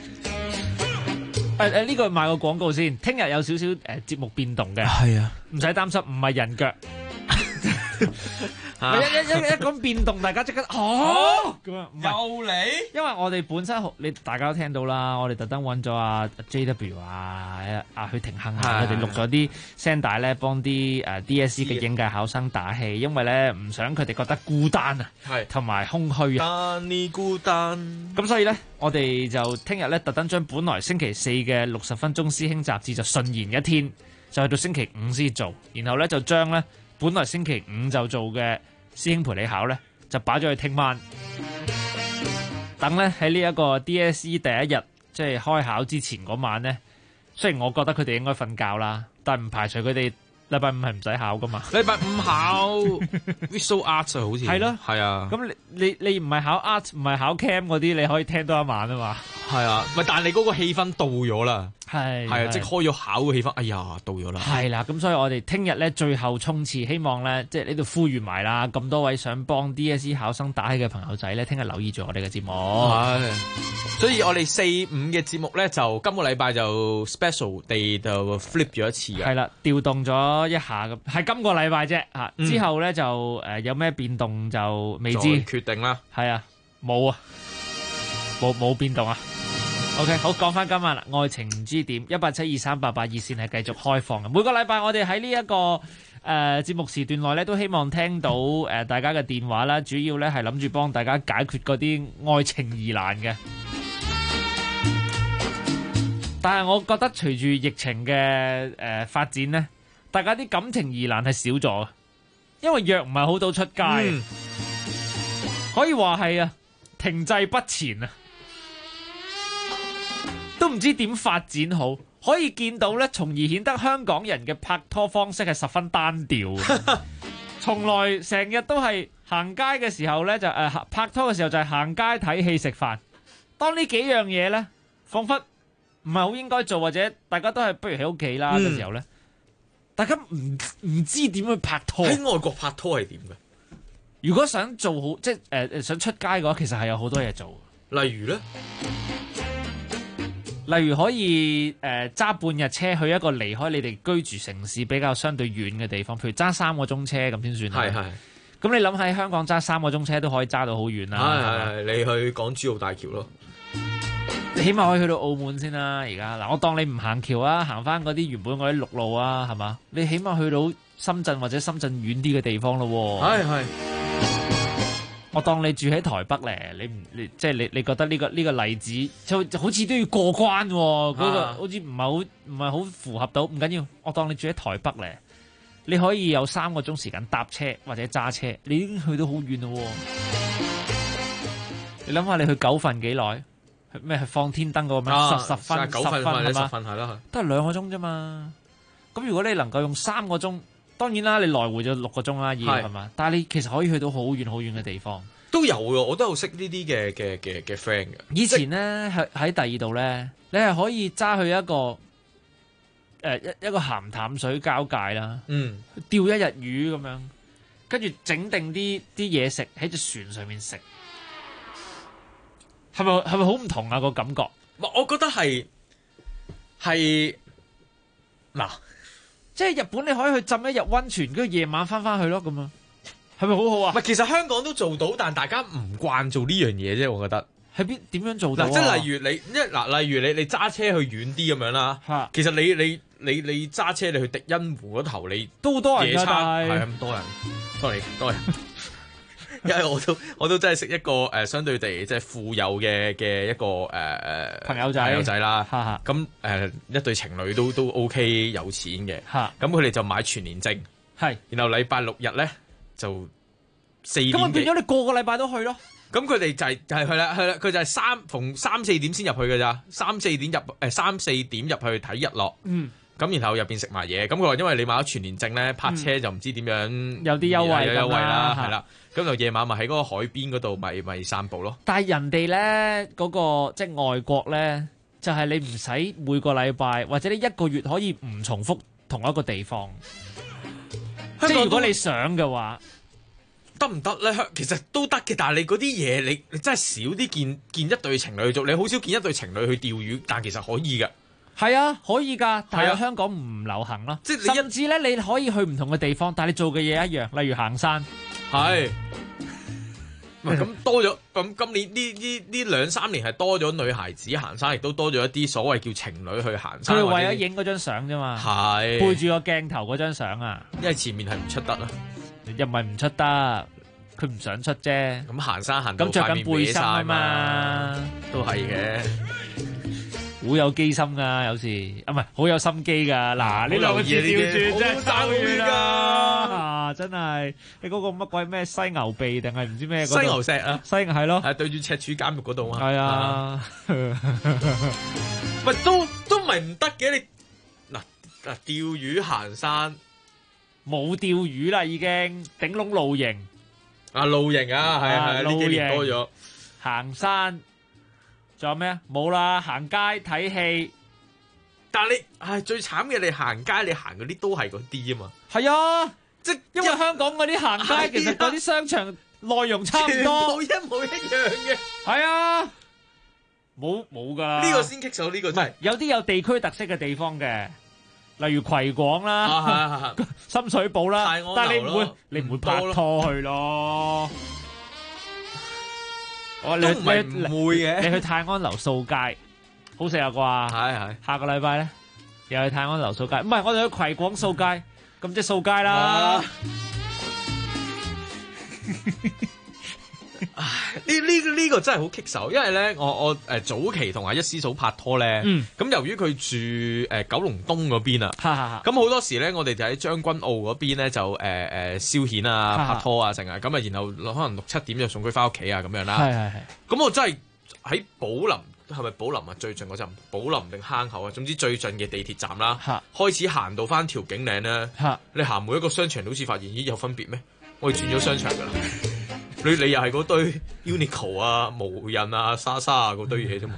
呢個賣個廣告先，聽日有少少節目變動嘅， 係啊， 唔使擔心，唔係人腳， 一講變動，大家即刻咁樣，唔係又嚟， 因為我哋本身大家都聽到啦，我哋特登揾咗阿 JW 阿許廷鏗佢哋錄咗啲聲帶咧，幫啲DSE 嘅應屆考生打氣，因為咧唔想佢哋覺得孤單啊，同埋空虛啊。 但你孤單， 咁所以咧，我哋就聽日咧特登將本來星期四嘅60分鐘師兄雜誌就順延一天，就去到星期五先做，然後咧就將咧本來星期五就做嘅師兄陪你考咧，就擺咗去聽晚，等咧喺呢一個 DSE 第一日即係開考之前嗰晚咧，雖然我覺得佢哋應該瞓覺啦，但唔排除佢哋禮拜五係唔使考噶嘛。 禮拜五考 visual arts 好似係咯， 係啊。 咁你唔係考 art 唔係考 cam 嗰啲，你可以聽多一晚啊嘛。 係啊，咪但係你嗰個氣氛到咗啦， 係啊，即係開咗考嘅氣氛，哎呀到咗啦。 係啦，咁所以我哋聽日咧最後衝刺，希望咧即係呢度呼籲埋啦，咁多位想幫 DSE 考生打氣嘅朋友仔咧，聽日留意住我哋嘅節目。 係，所以我哋4、5嘅節目咧，就今個禮拜就 special 地就 flip 咗一次嘅。 係啦，調動咗一下咁，係今個禮拜啫嚇。之後咧就有咩變動就未知決定啦。 係啊，冇啊，冇變動啊。OK， 好，講翻今晚啦，愛情唔知點，1872388熱線係繼續開放嘅。每個禮拜我哋喺呢一個節目時段內咧，都希望聽到大家嘅電話啦，主要咧係諗住幫大家解決嗰啲愛情疑難嘅。但係我覺得隨住疫情嘅發展咧，大家啲感情疑難係少咗，因為約唔係好到出街，可以話係啊停滯不前啊。都唔知點發展好，可以見到咧，從而顯得香港人嘅拍拖方式係十分單調嘅。從來成日都係行街嘅時候咧，就拍拖嘅時候就係行街睇戲食飯。當呢幾樣嘢咧，彷彿唔係好應該做，或者大家都係不如喺屋企啦嘅時候咧，大家唔知點去拍拖。 喺外國拍拖係點嘅？ 如果想做好，即係想出街嘅話，其實係有好多嘢做。 例如咧？ 例如可以揸半日車去一個離開你哋居住城市比較相對遠嘅地方，譬如揸3個鐘車咁先算。係。咁你諗喺香港揸3個鐘車都可以揸到好遠啦。 係，你去港珠澳大橋咯。 你起碼可以去到澳門先啦。而家嗱，我當你唔行橋啊，行翻嗰啲原本嗰啲陸路啊，係嘛？你起碼去到深圳或者深圳遠啲嘅地方咯。 係。 我當你住喺台北咧，你覺得呢個例子就好似都要過關喎，嗰個好似唔係好符合到，唔緊要。我當你住喺台北咧，你可以有3個鐘時間搭車或者揸車，你已經去到好遠咯。你諗下，你去九份幾耐？咩去放天燈嗰個咩？10分 9分係嘛？ 10分係啦， 都係2個鐘啫嘛。咁如果你能夠用3個鐘。當然啦，你來回就6個鐘啦，要係嘛？但係你其實可以去到好遠好遠嘅地方。 都有嘅，我都有識呢啲嘅 friend 嘅。 以前咧喺第二度咧，你係可以揸去一個一個鹹淡水交界啦，釣一日魚咁樣，跟住整定啲嘢食喺隻船上面食，係咪好唔同啊個感覺？ 我覺得係嗱。 即係日本你可以去浸一日溫泉，跟住夜晚翻去咯，咁啊，係咪好好啊？ 唔係，其實香港都做到，但大家唔慣做呢樣嘢啫。我覺得係點樣做到？ 即係例如你揸車去遠啲咁樣啦。其實你揸車你去迪欣湖嗰頭，你都好多人㗎， 係咁多人，多人。因為我都真係識一個相對地即係富有嘅一個朋友仔啦。咁一對情侶都 OK 有錢嘅。咁佢哋就買全年證。然後禮拜6日咧就4點。咁變咗你個個禮拜都去咯。 咁佢哋就係去啦，佢就係逢3、4點先入去㗎咋，3、4點入去睇日落。咁然後入邊食埋嘢，咁佢話因為你買咗全年證咧，泊車就唔知點樣有啲優惠啦，係啦。咁就夜晚咪喺嗰個海邊嗰度咪散步咯。 但係人哋咧嗰個即係外國咧，就係你唔使每個禮拜或者你1個月可以唔重複同一個地方。即係如果你想嘅話， 得唔得咧？其實都得嘅，但係你嗰啲嘢你真係少啲見一對情侶去做，你好少見一對情侶去釣魚，但係其實可以㗎。 係啊，可以㗎，但係香港唔流行咯。即係甚至咧，你可以去唔同嘅地方，但係你做嘅嘢一樣，例如行山。 係。咁多咗，咁今年呢2-3年係多咗女孩子行山，亦都多咗一啲所謂叫情侶去行山。 佢哋為咗影嗰張相啫嘛， 係背住個鏡頭嗰張相啊， 因為前面係唔出得啦， 又唔係唔出得，佢唔想出啫。 咁行山行到咁着緊背心啊嘛， 都係嘅。 好有機心噶，有時唔係好有心機噶。嗱，呢兩個字調轉真係爭遠啦，真係你嗰個乜鬼咩西牛鼻定係唔知咩？ 西牛石啊， 西係咯， 係對住赤柱監獄嗰度啊。 係啊， 喂，都唔係唔得嘅。你嗱釣魚行山冇釣魚啦，已經頂籠露營啊，露營啊，係啊，呢幾年多咗行山。仲有咩啊？冇啦，行街睇戲。 但係你最慘嘅，你行街你行嗰啲都係嗰啲啊嘛。 係啊，即係因為香港嗰啲行街其實嗰啲商場內容差唔多， 全部一模一樣嘅。 係啊，冇㗎。 呢個先棘手，呢個真係有啲有地區特色嘅地方嘅，例如葵廣啦、深水埗啦，但係你唔會拍拖去咯。 都唔係唔會嘅， 你去泰安樓掃街，好食啊啩？ 係。 下個禮拜咧，又去泰安樓掃街，唔係我哋去葵廣掃街，咁即係掃街啦。 呢個真係好棘手，因為咧我早期同阿一師嫂拍拖咧，咁由於佢住九龍東嗰邊啊，咁好多時咧我哋就喺將軍澳嗰邊咧就消遣啊、拍拖啊成啊，咁啊然後可能6-7點就送佢翻屋企啊咁樣啦。係。咁我真係喺寶林，係咪寶林啊？最近嗰陣寶林定坑口啊？總之最近嘅地鐵站啦，開始行到翻調景嶺咧，你行每一個商場，好似發現咦有分別咩？我哋轉咗商場噶啦。你又係嗰堆 Uniqlo 啊、無印啊、莎莎啊嗰堆嘢啫嘛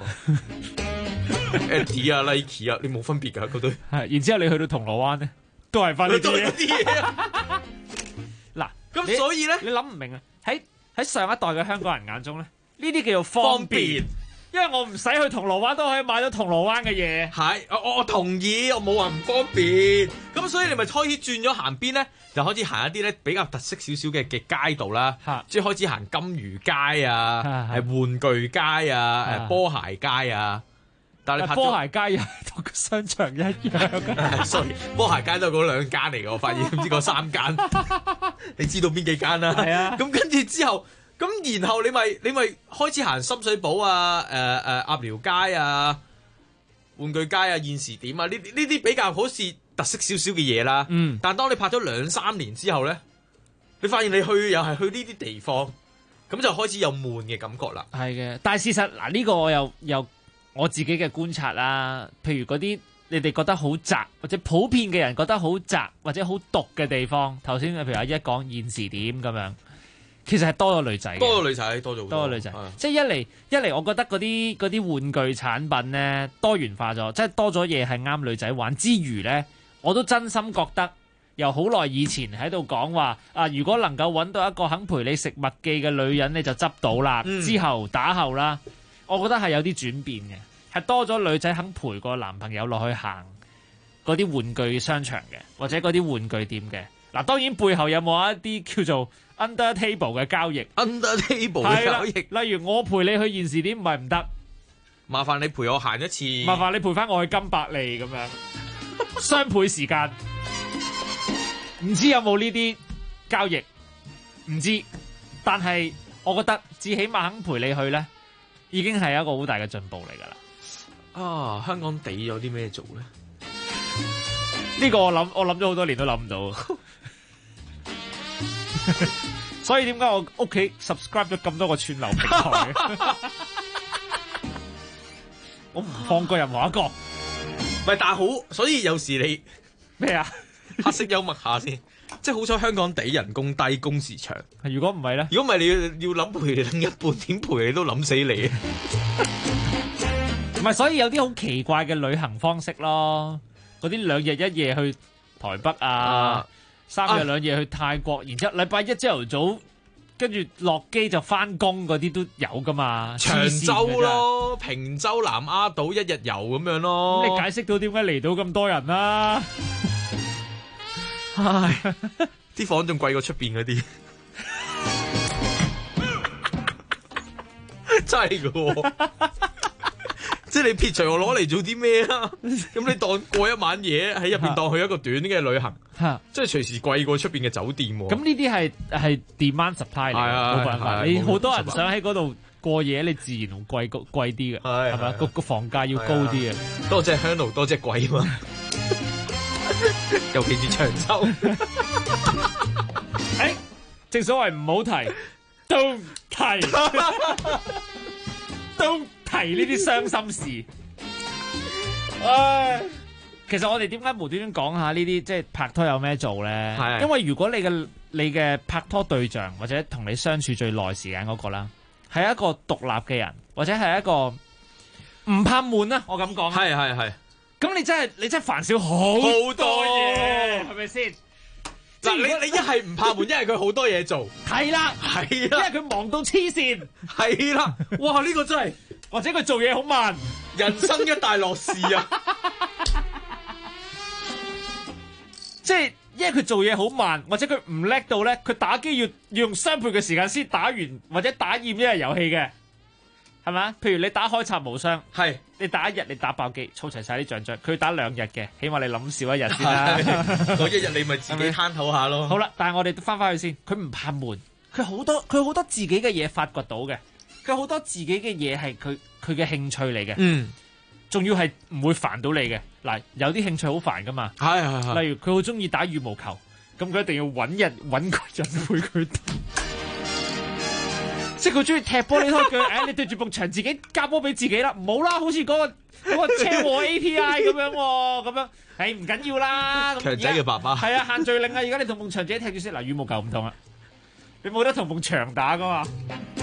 ，Adi 啊、Nike 啊，你冇分別㗎嗰堆。 係，然之後你去到銅鑼灣咧，都係翻呢啲嘢。嗱， 咁所以咧， 你諗唔明啊？喺上一代嘅香港人眼中咧，呢啲叫做方便。因為我唔使去銅鑼灣都可以買到銅鑼灣嘅嘢。 係，我同意，我冇話唔方便。咁所以你咪開始轉咗行邊咧，就開始行一啲咧比較特色少少嘅街道啦。即係開始行金魚街啊，玩具街啊，波鞋街啊。但係你拍波鞋街又同個商場一樣。 sorry， 波鞋街都係嗰2間嚟嘅，我發現唔知嗰3間。你知道邊幾間啦？係啊。咁跟住之後。咁然後你咪開始行深水埗啊、鴨寮街啊、玩具街啊、現時點啊呢啲比較好似特色少少嘅嘢啦。但當你拍咗2-3年之後咧，你發現你又係去呢啲地方，咁就開始有悶嘅感覺啦。 係嘅，但係事實嗱呢個我又我自己嘅觀察啦，譬如嗰啲你哋覺得好窄或者普遍嘅人覺得好窄或者好毒嘅地方，頭先譬如阿一講現時點咁樣。其實係多咗女仔， 多咗女仔，多咗女仔。即係一嚟，我覺得嗰啲玩具產品咧多元化咗，即係多咗嘢係啱女仔玩之餘咧，我都真心覺得由好耐以前喺度講話啊，如果能夠揾到一個肯陪你食麥記嘅女人，你就執到啦。之後打後啦，我覺得係有啲轉變嘅，係多咗女仔肯陪個男朋友落去行嗰啲玩具商場嘅，或者嗰啲玩具店嘅。嗱，當然背後有冇一啲叫做 under table 嘅交易 ？under table 嘅交易， 例如我陪你去現時點唔係唔得， 麻煩你陪我行一次， 麻煩你陪翻我去金百利咁樣，雙倍時間，唔知有冇呢啲交易？唔知，但係我覺得至起碼肯陪你去咧，已經係一個好大嘅進步嚟㗎啦。 啊，香港地有啲咩做咧？ 呢個我諗咗好多年都諗唔到。所以點解我屋企 subscribe 咗咁多個串流平台？我唔放過任何一個。 唔係，但係好，所以有時你咩啊？ 黑色幽默下先，即係好彩香港地人工低，工時長。 如果唔係咧？ 如果唔係你要諗陪你另一半，點陪你都諗死你。 唔係，所以有啲好奇怪嘅旅行方式咯。嗰啲2日1夜去台北啊，3日2夜去泰國，然之後禮拜一朝頭早跟住落機就翻工嗰啲都有噶嘛。 長洲咯，平洲南丫島1日遊咁樣咯。 咁你解釋到點解嚟到咁多人啦？ 唉，啲房仲貴過出邊嗰啲。 真係㗎喎。即係你撇除我攞嚟做啲咩啊？咁你當過一晚嘢喺入邊當去一個短嘅旅行，即係隨時貴過出邊嘅酒店喎。 咁呢啲係 demand supply 嚟嘅，冇辦法。你好多人想喺嗰度過夜，你自然會貴啲嘅，係咪？個房價要高啲嘅。 多隻香爐，多隻貴嘛。尤其是長洲。 正所謂唔好提，都提。都提呢啲傷心事，唉，其實我哋點解無端端講下呢啲即係拍拖有咩做咧？係，因為如果你嘅拍拖對象或者同你相處最耐時間嗰個啦，係一個獨立嘅人，或者係一個唔怕悶啦，我咁講。係，咁你真係煩少好多嘢，係咪先？嗱，你一係唔怕悶，一係佢好多嘢做，係啦，因為佢忙到黐線，係啦，哇！呢個真係，或者佢做嘢好慢，人生一大樂事啊！即係因為佢做嘢好慢，或者佢唔叻到咧，佢打機要用雙倍嘅時間先打完，或者打厭一日遊戲嘅，係咪？譬如你打開插無雙，係你打一日你打爆機，儲齊晒啲獎章，佢打2日嘅，起碼你諗少一日先啦。 嗰一日你咪自己慳唞下咯。好啦， 但係我哋翻返去先，佢唔怕悶，佢好多自己嘅嘢發掘到嘅，佢好多自己嘅嘢係佢嘅興趣嚟嘅。仲要係唔會煩到你嘅。嗱，有啲興趣好煩噶嘛。係。例如佢好中意打羽毛球，咁佢一定要揾個人陪佢打。即係佢中意踢波，你拖腳，你對住埲牆自己交波俾自己啦，唔好啦，好似嗰個車禍 API 咁樣喎，咁樣，唔緊要啦。 強仔嘅爸爸係啊，限聚令啊，而家你同埲牆自己踢住先。嗱，羽毛球唔同啦，你冇得同埲牆打噶嘛。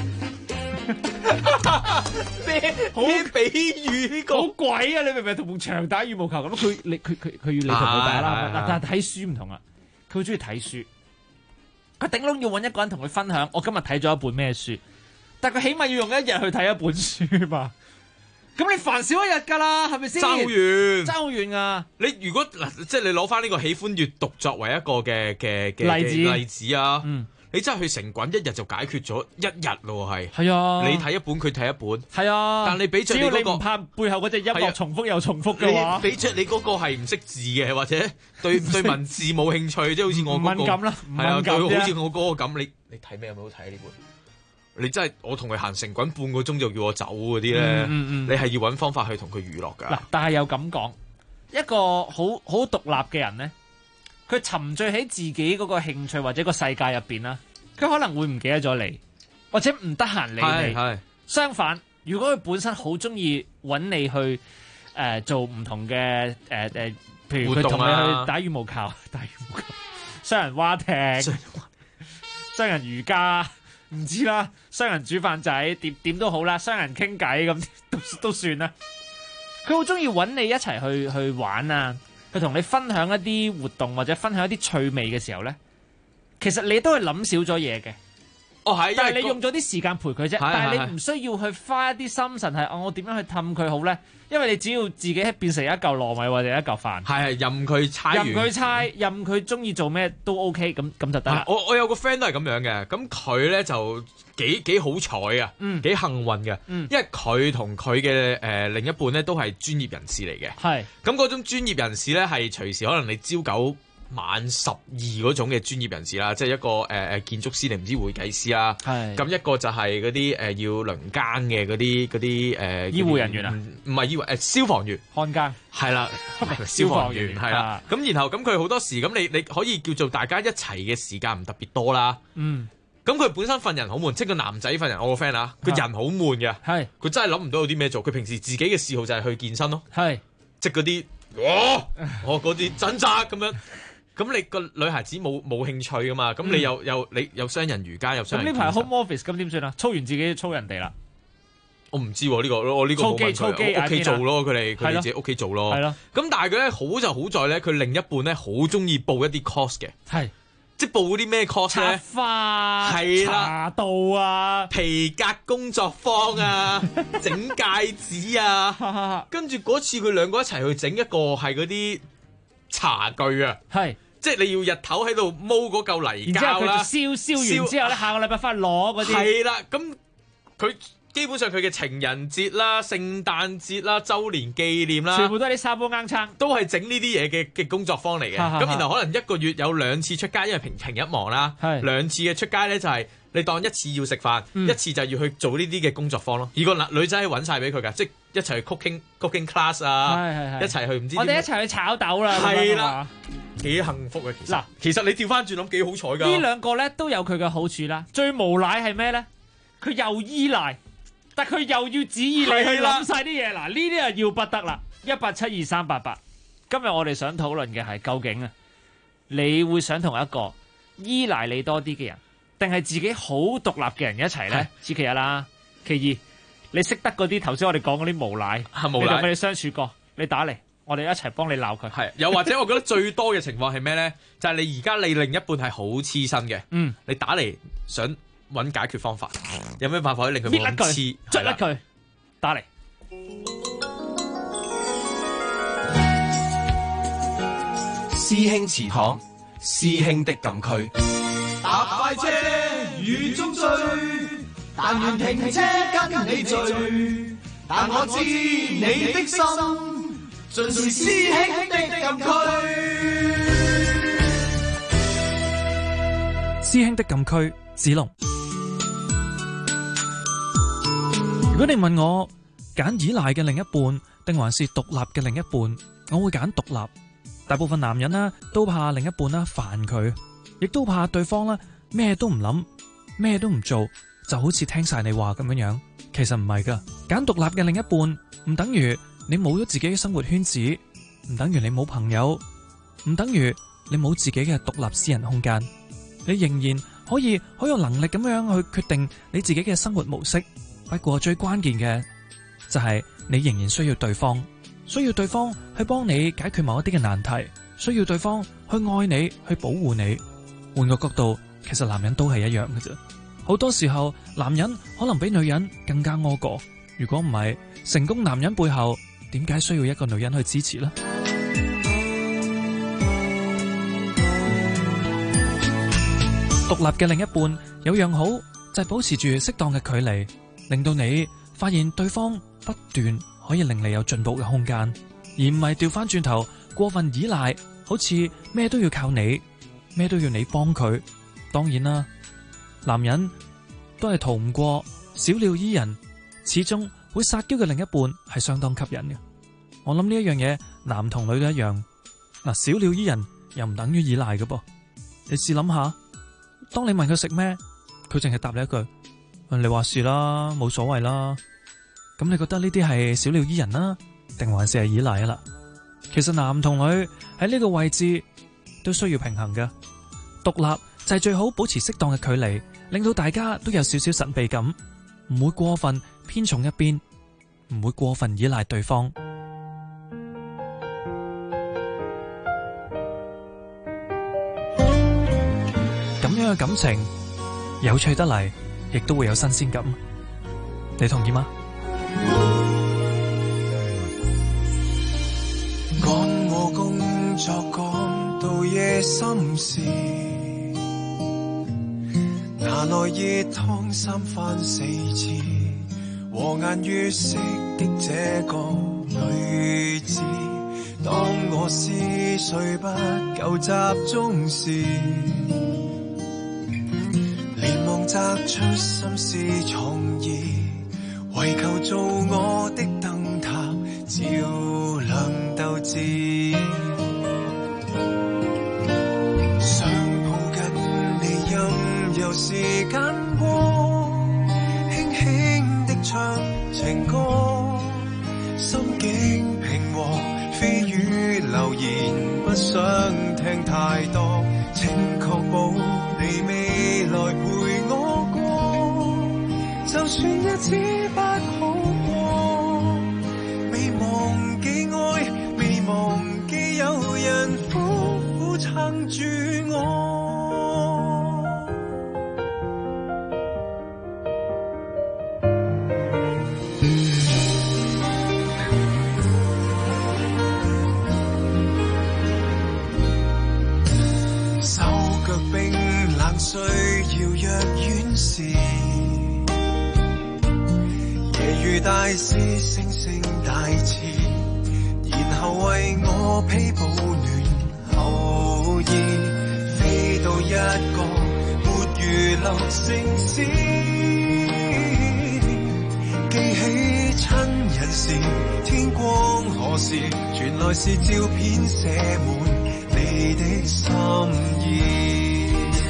咩好比喻呢個？好鬼啊！你明唔明？同埲牆打羽毛球咁，佢要你同佢打啦。但係睇書唔同啦，佢好中意睇書。佢頂籠要揾一個人同佢分享，我今日睇咗一本咩書，但佢起碼要用一日去睇一本書嘛。咁你煩少一日㗎啦，係咪先？爭好遠啊！你如果嗱，即係你攞翻呢個喜歡閱讀作為一個嘅例子啊，你真係去城滾一日就解決咗一日咯，係。係啊，你睇一本，佢睇一本。係啊，但你俾著你嗰個，只要你唔怕背後嗰隻音樂重複又重複嘅話，俾著你嗰個係唔識字嘅，或者對文字冇興趣，即係好似我嗰個敏感啦，係啊，對，好似我嗰個咁，你睇咩有冇好睇呢本？你真係我同佢行城滾半個鐘就叫我走嗰啲咧，你係要揾方法去同佢娛樂㗎。嗱，但係又咁講，一個好獨立嘅人咧。佢沉醉喺自己嗰個興趣或者個世界入邊啦，佢可能會唔記得咗你，或者唔得閒理你。係相反，如果佢本身好中意揾你去做唔同嘅譬如佢同你去打羽毛球、雙人蛙艇、雙人瑜伽，唔知啦，雙人煮飯仔，點都好啦，雙人傾偈咁都算啦。佢好中意揾你一齊去玩啊！佢同你分享一啲活動或者分享一啲趣味嘅時候咧，其實你都係諗少咗嘢嘅。哦，係，但係你用咗啲時間陪佢啫。但係你唔需要去花一啲心神係我點樣去氹佢好咧？因為你只要自己變成一嚿糯米或者一嚿飯，係任佢猜，任佢中意做咩都 OK，咁就得啦。我有個 friend 都係咁樣嘅，咁佢咧就幾好彩啊，幾幸運嘅，因為佢同佢嘅另一半咧都係專業人士嚟嘅，係咁嗰種專業人士咧係隨時可能你朝9晚12嗰種嘅專業人士啦，即係一個建築師定唔知會計師啦，係咁一個就係嗰啲要輪更嘅嗰啲醫護人員啊，唔係醫護消防員看更係啦，消防員係啦，咁然後咁佢好多時咁你可以叫做大家一齊嘅時間唔特別多啦，咁佢本身份人好悶，即係個男仔份人，我個 friend 啊，佢人好悶嘅，係佢真係諗唔到有啲咩做，佢平時自己嘅嗜好就係去健身咯，係即係嗰啲我嗰啲掙扎咁樣。咁你個女孩子冇興趣噶嘛？咁你有雙人瑜伽又雙人。咁呢排 home office 咁點算啊？操完自己操人哋啦。我唔知喎呢個，我呢個冇問佢。屋企做咯，佢哋自己屋企做咯。係咯。咁但係佢咧好就好在咧，佢另一半咧好中意報一啲 course 嘅。係。即係報嗰啲咩 course 咧？插花、茶道啊、皮革工作坊啊、整戒指啊。跟住嗰次佢兩個一齊去整一個係嗰啲茶具啊。係。即係你要日頭喺度踎嗰嚿泥膠啦，燒完之後咧，下個禮拜翻去攞嗰啲。係啦，咁佢基本上佢嘅情人節啦、聖誕節啦、週年紀念啦， 全部都係啲沙煲罌罉， 都係整呢啲嘢嘅工作坊嚟嘅。咁然後可能一個月有2次出街，因為平日忙啦，2次嘅出街咧就係你當一次要食飯，一次就要去做呢啲嘅工作坊咯。而個女仔揾晒俾佢㗎，即係一齊去 cooking class 啊，一齊去唔知我哋一齊去炒豆啦， 係啦，幾幸福嘅其實。嗱，其實你調翻轉諗幾好彩㗎。 呢兩個咧都有佢嘅好處啦。最無賴係咩咧？佢又依賴。但佢又要指意你去諗晒啲嘢，嗱呢啲啊要不得啦！1872388，今日我哋想討論嘅係究竟啊，你會想同一個依賴你多啲嘅人，定係自己好獨立嘅人一齊咧？此其一啦。其二，你識得嗰啲頭先我哋講嗰啲無賴，你同佢哋相處過，你打嚟，我哋一齊幫你鬧佢。 係，又或者我覺得最多嘅情況係咩咧？就係你而家你另一半係好黐身嘅，你打嚟想揾解決方法，有咩辦法可以令佢冇咁黐？ 捽甩佢，打嚟。 師兄祠堂，師兄的禁區。 搭快車雨中追，但願停車跟你聚。但我知你的心，盡是師兄的禁區。 師兄的禁區，子龍。如果你問我揀依賴嘅另一半定還是獨立嘅另一半，我會揀獨立。大部分男人啦都怕另一半啦煩佢，亦都怕對方啦咩都唔諗，咩都唔做，就好似聽晒你話咁樣樣。其實唔係噶，揀獨立嘅另一半唔等於你冇咗自己嘅生活圈子，唔等於你冇朋友，唔等於你冇自己嘅獨立私人空間。你仍然可以好有能力咁樣去決定你自己嘅生活模式。不過最關鍵嘅就係你仍然需要對方，需要對方去幫你解決某一啲嘅難題，需要對方去愛你，去保護你。換個角度，其實男人都係一樣嘅啫。好多時候，男人可能比女人更加屙過。如果唔係，成功男人背後點解需要一個女人去支持呢？獨立嘅另一半有樣好，就係保持住適當嘅距離，令到你發現對方不斷可以令你有進步嘅空間，而唔係調翻轉頭過分依賴，好似咩都要靠你，咩都要你幫佢。當然啦，男人都係逃唔過小鳥依人，始終會撒嬌嘅另一半係相當吸引嘅。我諗呢一樣嘢，男同女都一樣。嗱，小鳥依人又唔等於依賴嘅噃。你試諗下，當你問佢食咩，佢淨係答你一句：你話事啦，冇所謂啦。咁你覺得呢啲係小鳥依人啦，定還是係依賴啊啦？其實男同女喺呢個位置都需要平衡嘅。獨立就係最好保持適當嘅距離，令到大家都有少少神秘感，唔會過分偏重一邊，唔會過分依賴對方。咁樣嘅感情有趣得嚟，亦都會有新鮮感。你同意嗎？ 趕我工作趕到夜深時，拿來熱湯三番四次，和顏悅色的這個女子，當我思緒不夠集中時，連忙摘出心思創意，為求做我的燈塔，照亮鬥志。想抱緊你，任由時間過，輕輕的唱情歌，心境平和，蜚語流言不想聽太多，請確保你未來陪我過，就算日子不好過，未忘記愛，未忘記有人苦苦撐住我。手腳冰冷，需要藥丸時， 如大師星星大翅，然後為我披保暖後衣，飛到一個沒餘留城市，記起親人時，天光何時，原來是照片寫滿你的心意，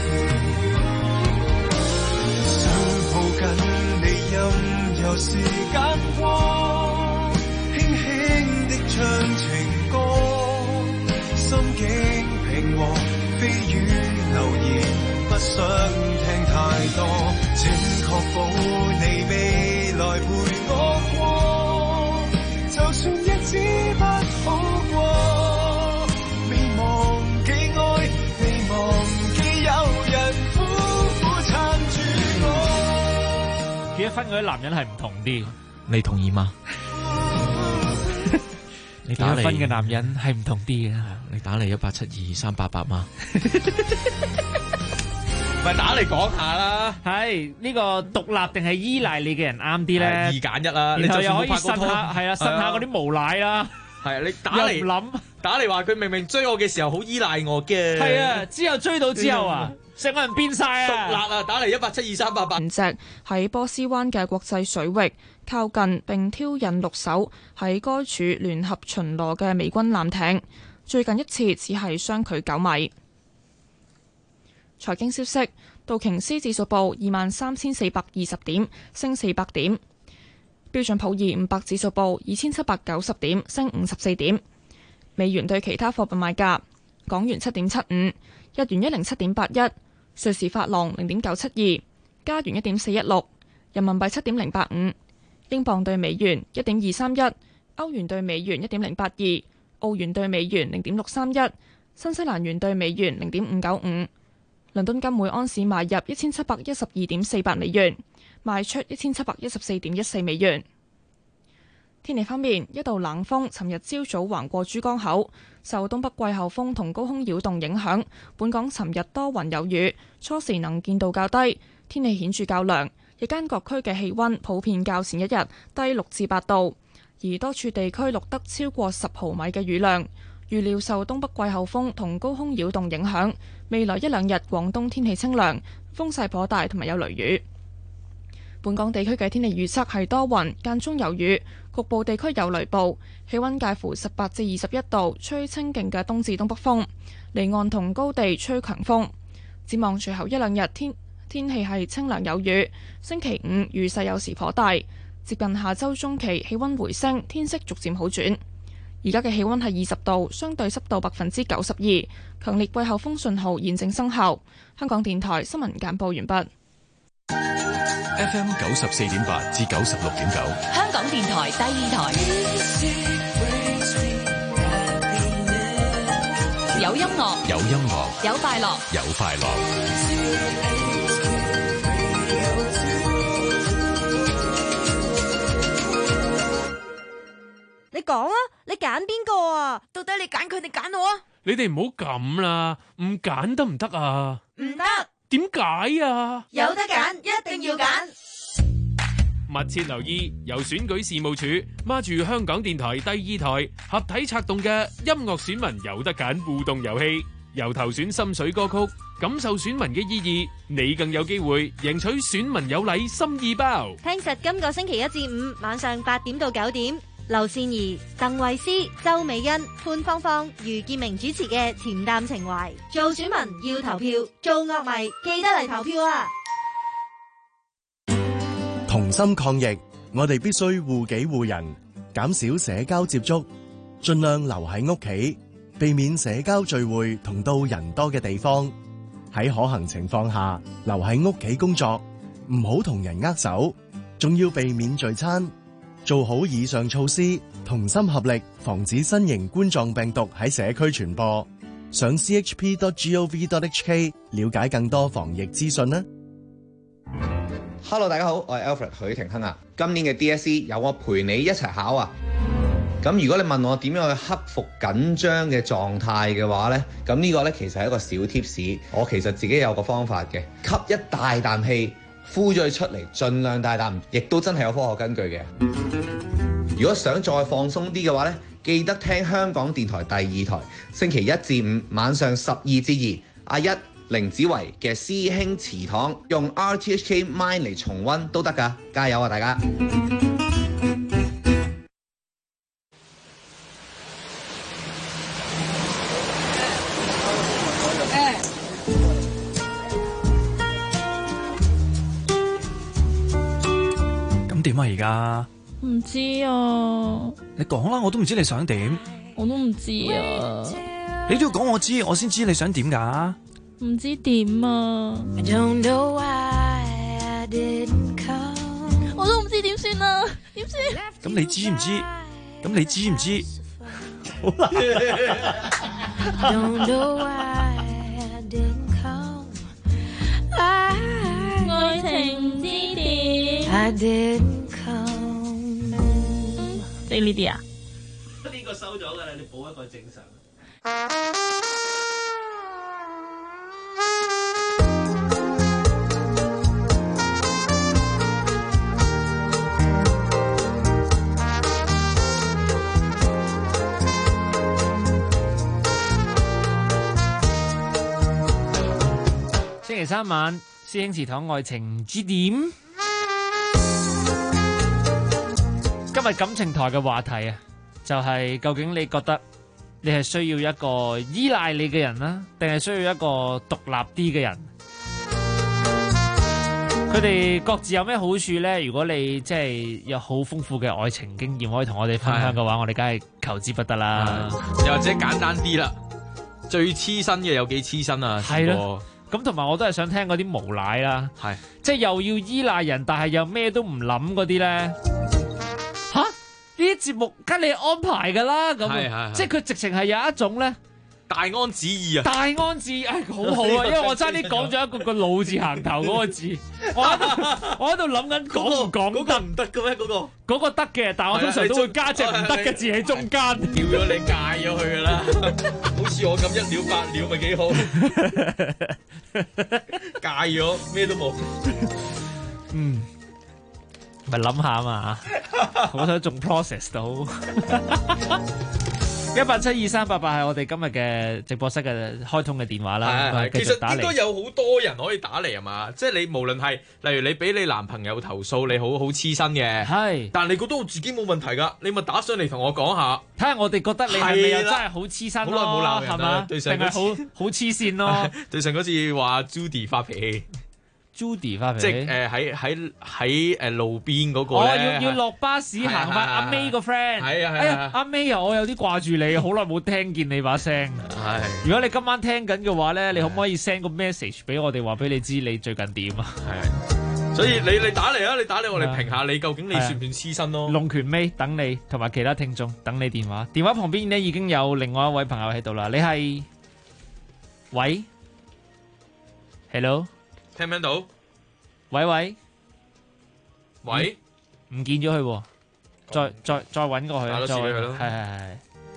想抱緊你任由時間過，輕輕的唱情歌，心境平和，蜚語流言不想聽太多，請確保你未來陪我過，就算日子不好過，未忘記愛，未忘記有人苦苦撐住我。 結咗婚嗰啲男人係唔同啲， 你同意嗎？你打嚟結咗婚嘅男人係唔同啲嘅。 你打嚟1872388嗎？咪打嚟講下啦。 係呢個獨立定係依賴你嘅人啱啲咧？ 二揀一啦。你就然後又可以算呻下，係啊，呻下嗰啲無賴啦。 係啊，你打又嚟唔諗， 打嚟話佢明明追我嘅時候好依賴我嘅。 係啊，之後追到之後啊，成個人變晒啊！ 獨立啊，打嚟1872388。 隻喺波斯灣嘅國際水域靠近並挑釁6艘喺該處聯合巡邏嘅美軍艦艇，最近一次只係相距9米。財經消息，道瓊斯指數報23,420點，升400點；標準普爾500指數報2,790點，升54點。美元對其他貨幣賣價：港元7.75，日元107.81，瑞士法郎0.972，加元1.416，人民幣7.085，英鎊對美元1.231，歐元對美元1.082，澳元對美元0.631，新西蘭元對美元0.595。倫敦金每安士買入1712.48美元，賣出1714.14美元。天氣方面，一道冷鋒尋日朝早橫過珠江口，受東北季候風同高空擾動影響，本港尋日多雲有雨，初時能見度較低，天氣顯著較涼。日間各區嘅氣溫普遍較前一日低6至8度，而多處地區錄得超過10毫米嘅雨量。預料受東北季候風同高空擾動影響，未來1-2日廣東天氣清涼，風勢頗大同埋有雷雨。本港地區嘅天氣預測係多雲，間中有雨，局部地區有雷暴，氣溫介乎18至21度，吹清勁嘅東至東北風，離岸同高地吹強風。展望隨後1-2日天氣係清涼有雨，星期5雨勢有時頗大，接近下周中期氣溫回升，天色逐漸好轉。而家嘅氣溫係20度，相對濕度92%，強烈季候風信號現正生效。香港電台新聞簡報完畢。 FM 94.8至96.9， 香港電台第二台，有音樂， 有音樂， 有快樂， 有快樂。 你講啊，你揀邊個啊？到底你揀佢定揀我啊？ 你哋唔好咁啦，唔揀得唔得啊？ 唔得。 點解啊？ 有得揀，一定要揀。 密切留意由選舉事務處孖住香港電台第二台合體策動嘅音樂選民有得揀互動遊戲，由投選心水歌曲，感受選民嘅意義，你更有機會贏取選民有禮心意包。 聽實今個星期1至5晚上8點到9點，劉善儀、鄧慧詩、周美欣、潘芳芳、余建明主持嘅潛淡情懷。做選民要投票，做樂迷記得嚟投票啊！ 同心抗疫，我哋必須護己護人，減少社交接觸，盡量留喺屋企，避免社交聚會同到人多嘅地方。喺可行情況下，留喺屋企工作，唔好同人握手，仲要避免聚餐。做好以上措施，同心合力，防止新型冠狀病毒喺社區傳播。上 chp.gov.hk 了解更多防疫資訊啦。 Hello， 大家好，我係 Alfred 許廷鏗啊。今年嘅 DSE 有我陪你一齊考啊。咁如果你問我點樣去克服緊張嘅狀態嘅話呢，咁呢個呢其實係一個小貼士。我其實自己有個方法嘅，吸一大啖氣， 呼咗佢出嚟，盡量大啖，亦都真係有科學根據嘅。如果想再放鬆啲嘅話呢，記得聽香港電台第二台，星期一至五晚上12至2，阿一凌子維嘅師兄祠堂，用 RTHK Mine 嚟重溫都得㗎，加油啊大家！ 咁點啊而家？ 唔知啊， 你講啦，我都唔知你想點。 我都唔知啊。 你都要講我知，我先知你想點㗎。 唔知點啊。我都唔知點算啊，點算？ 咁你知唔知？咁你知唔知？好難。 愛情之點。即係呢啲啊？ 呢個收咗㗎啦，你補一個正常。星期三晚，師兄祠堂愛情之點。今日感情台嘅話題啊，就係究竟你覺得你係需要一個依賴你嘅人啦，定係需要一個獨立啲嘅人？佢哋各自有咩好處呢？如果你即係有好豐富嘅愛情經驗可以同我哋分享嘅話，我哋梗係求之不得啦。 又或者簡單啲啦，最黐身嘅有幾黐身啊？ 係咯。咁同埋我都係想聽嗰啲無賴啦， 係即係又要依賴人，但係又咩都唔諗嗰啲咧。吓，呢啲節目跟你安排噶啦，咁即係佢直情係有一種咧大安旨意啊！ 大安旨意，好好啊，因為我差啲講咗一個老字行頭嗰個字，我喺度諗緊講唔講嗰個唔得嘅咩？ 嗰個得嘅，但係我通常都會加隻唔得嘅字喺中間， 掉咗你戒咗佢噶啦，好似我咁一了百了咪幾好，戒咗咩都冇， 咪諗下嘛，我想仲 process 到。1872388係我哋今日嘅直播室嘅開通嘅電話啦。 係，其實應該有好多人可以打嚟係嘛？即係你無論係例如你俾你男朋友投訴你好黐身嘅， 係， 但係你覺得我自己冇問題㗎，你咪打上嚟同我講下， 睇下我哋覺得你係咪又真係好黐身咯？ 好耐冇鬧人啦， 定係好黐線咯？ 對上嗰次話 Judy 發脾氣。 Judy 發脾氣， 即係喺路邊嗰個咧， 要落巴士行翻阿 May 個 friend， 係啊， 阿 May 啊，我有啲掛住你，好耐冇聽見你把聲。 係， 如果你今晚聽緊嘅話咧，你可唔可以 send 個 message 俾我哋，話俾你知你最近點啊？ 係，所以你打嚟啊，你打嚟我哋評下你究竟你算唔算黐身咯？ 龍權 May 等你，同埋其他聽眾等你電話。電話旁邊呢已經有另外一位朋友喺度啦，你係喂 ，Hello。 聽唔聽到？ 喂，唔見咗佢喎，再搵過去， 打多次佢咯。 係。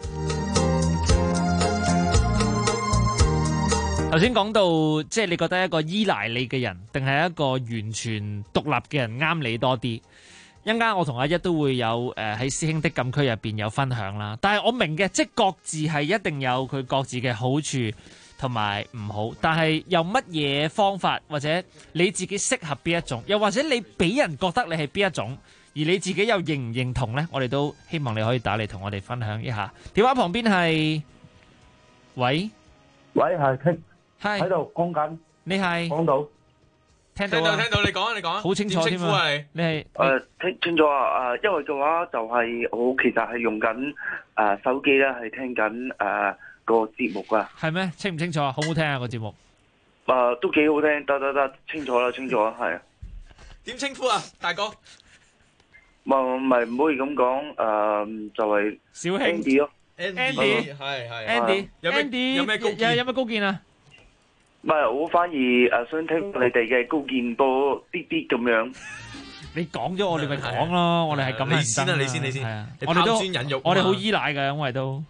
頭先講到，即係你覺得一個依賴你嘅人，定係一個完全獨立嘅人啱你多啲？一陣間我同阿一都會有喺師兄的禁區入邊有分享啦。但係我明嘅，即係各自係一定有佢各自嘅好處。同埋唔好，但係有乜嘢方法，或者你自己適合邊一種，又或者你俾人覺得你係邊一種，而你自己又認唔認同呢？我哋都希望你可以打嚟同我哋分享一下。電話旁邊係，喂， 係傾， 係喺度講緊， 你係講到， 聽到， 你講啊， 好清楚添啊，你係清楚啊，因為嘅話就係我其實係用緊手機咧，係聽緊個節目啊， 係咩？清唔清楚啊？好唔好聽啊？個節目都幾好聽，得，清楚啦，係啊。 點稱呼啊，大哥？ 唔可以咁講，就係小兄 Andy 咯 ，Andy 係 Andy 有咩高見啊？ 唔係，我反而想聽你哋嘅高見多啲咁樣。 你講咗我哋咪講咯，我哋係咁樣。 你先，係啊， 我哋都引玉， 我哋好依賴嘅，因為都。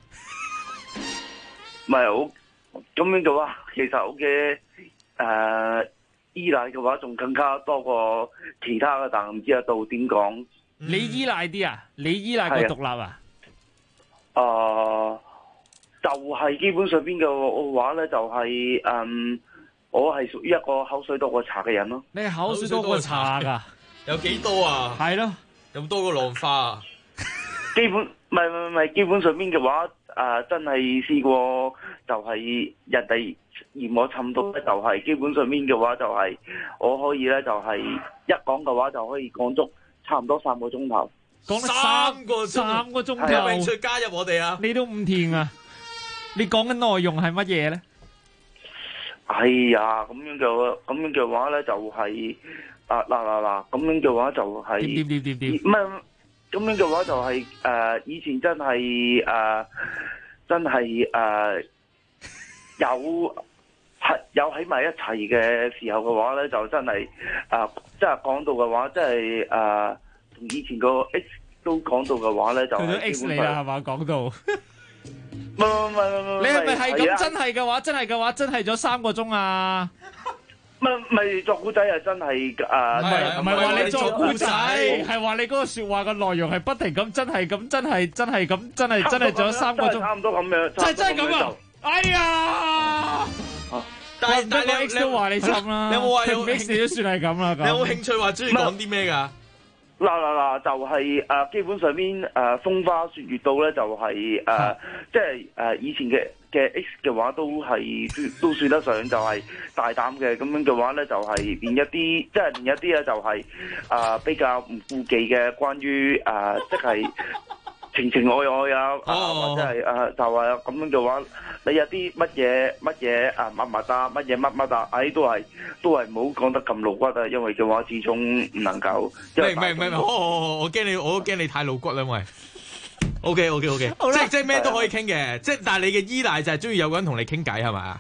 唔係好咁樣嘅話，其實我嘅依賴嘅話，仲更加多過其他嘅，但唔知道點講。 你依賴啲啊？你依賴過獨立啊？ 就係基本上邊嘅話咧，就係我係屬於一個口水多過茶嘅人咯。 你係口水多過茶㗎？ 有幾多啊？ 係咯， 有多過浪花啊？ 基本唔係，基本上邊嘅話，真係試過就係人哋嫌我沉到咧，就係基本上邊嘅話就係我可以咧，就係一講嘅話就可以講足差唔多3個鐘頭。 講 3個鐘頭， 有興趣加入我哋啊？ 你都唔甜啊？你講嘅內容係乜嘢咧？ 係啊，咁樣嘅話咧就係嗱，咁樣嘅話就係點唔係咁樣嘅話就係以前真係有喺埋一齊嘅時候嘅話咧，就真係即係講到嘅話，即係同以前個 X 都講到嘅話咧，就佢都 X 你啦係嘛？講到唔係， 你係咪係咁？真係嘅話，真係咗3個鐘啊！ 咪作古仔啊！真係唔係話你作古仔，係話你嗰個説話嘅內容係不停咁，真係咗3個鐘， 差唔多咁樣， 真係咁啊！哎呀！ 但係你 X 都話你沉啦， 你有冇話有 X 都算係咁啦？ 你有冇興趣話中意講啲咩㗎？ 嗱，就係基本上邊風花雪月到咧，就係即係以前嘅 X 嘅話都算得上就係大膽嘅，咁樣嘅話咧就係連一啲咧就係比較唔顧忌嘅，關於即係情愛啊，或者係就係咁樣嘅話，你有啲乜嘢乜乜都係唔好講得咁露骨啊，因為嘅話始終唔能夠。 唔係，我驚你太露骨啦，因為 OK，即係咩都可以傾嘅，即係但係你嘅依賴就係中意有個人同你傾偈係咪啊？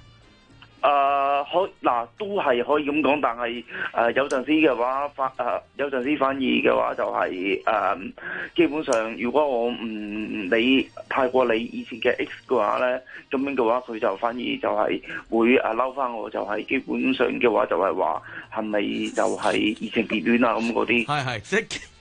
都係可以咁講，但係有陣時嘅話有陣時反而嘅話就係基本上，如果我唔理太過理以前嘅 X 嘅話咧，咁樣嘅話佢就反而就係會嬲翻我，就係基本上嘅話就係話係咪就係移情別戀啊咁嗰啲？ 係即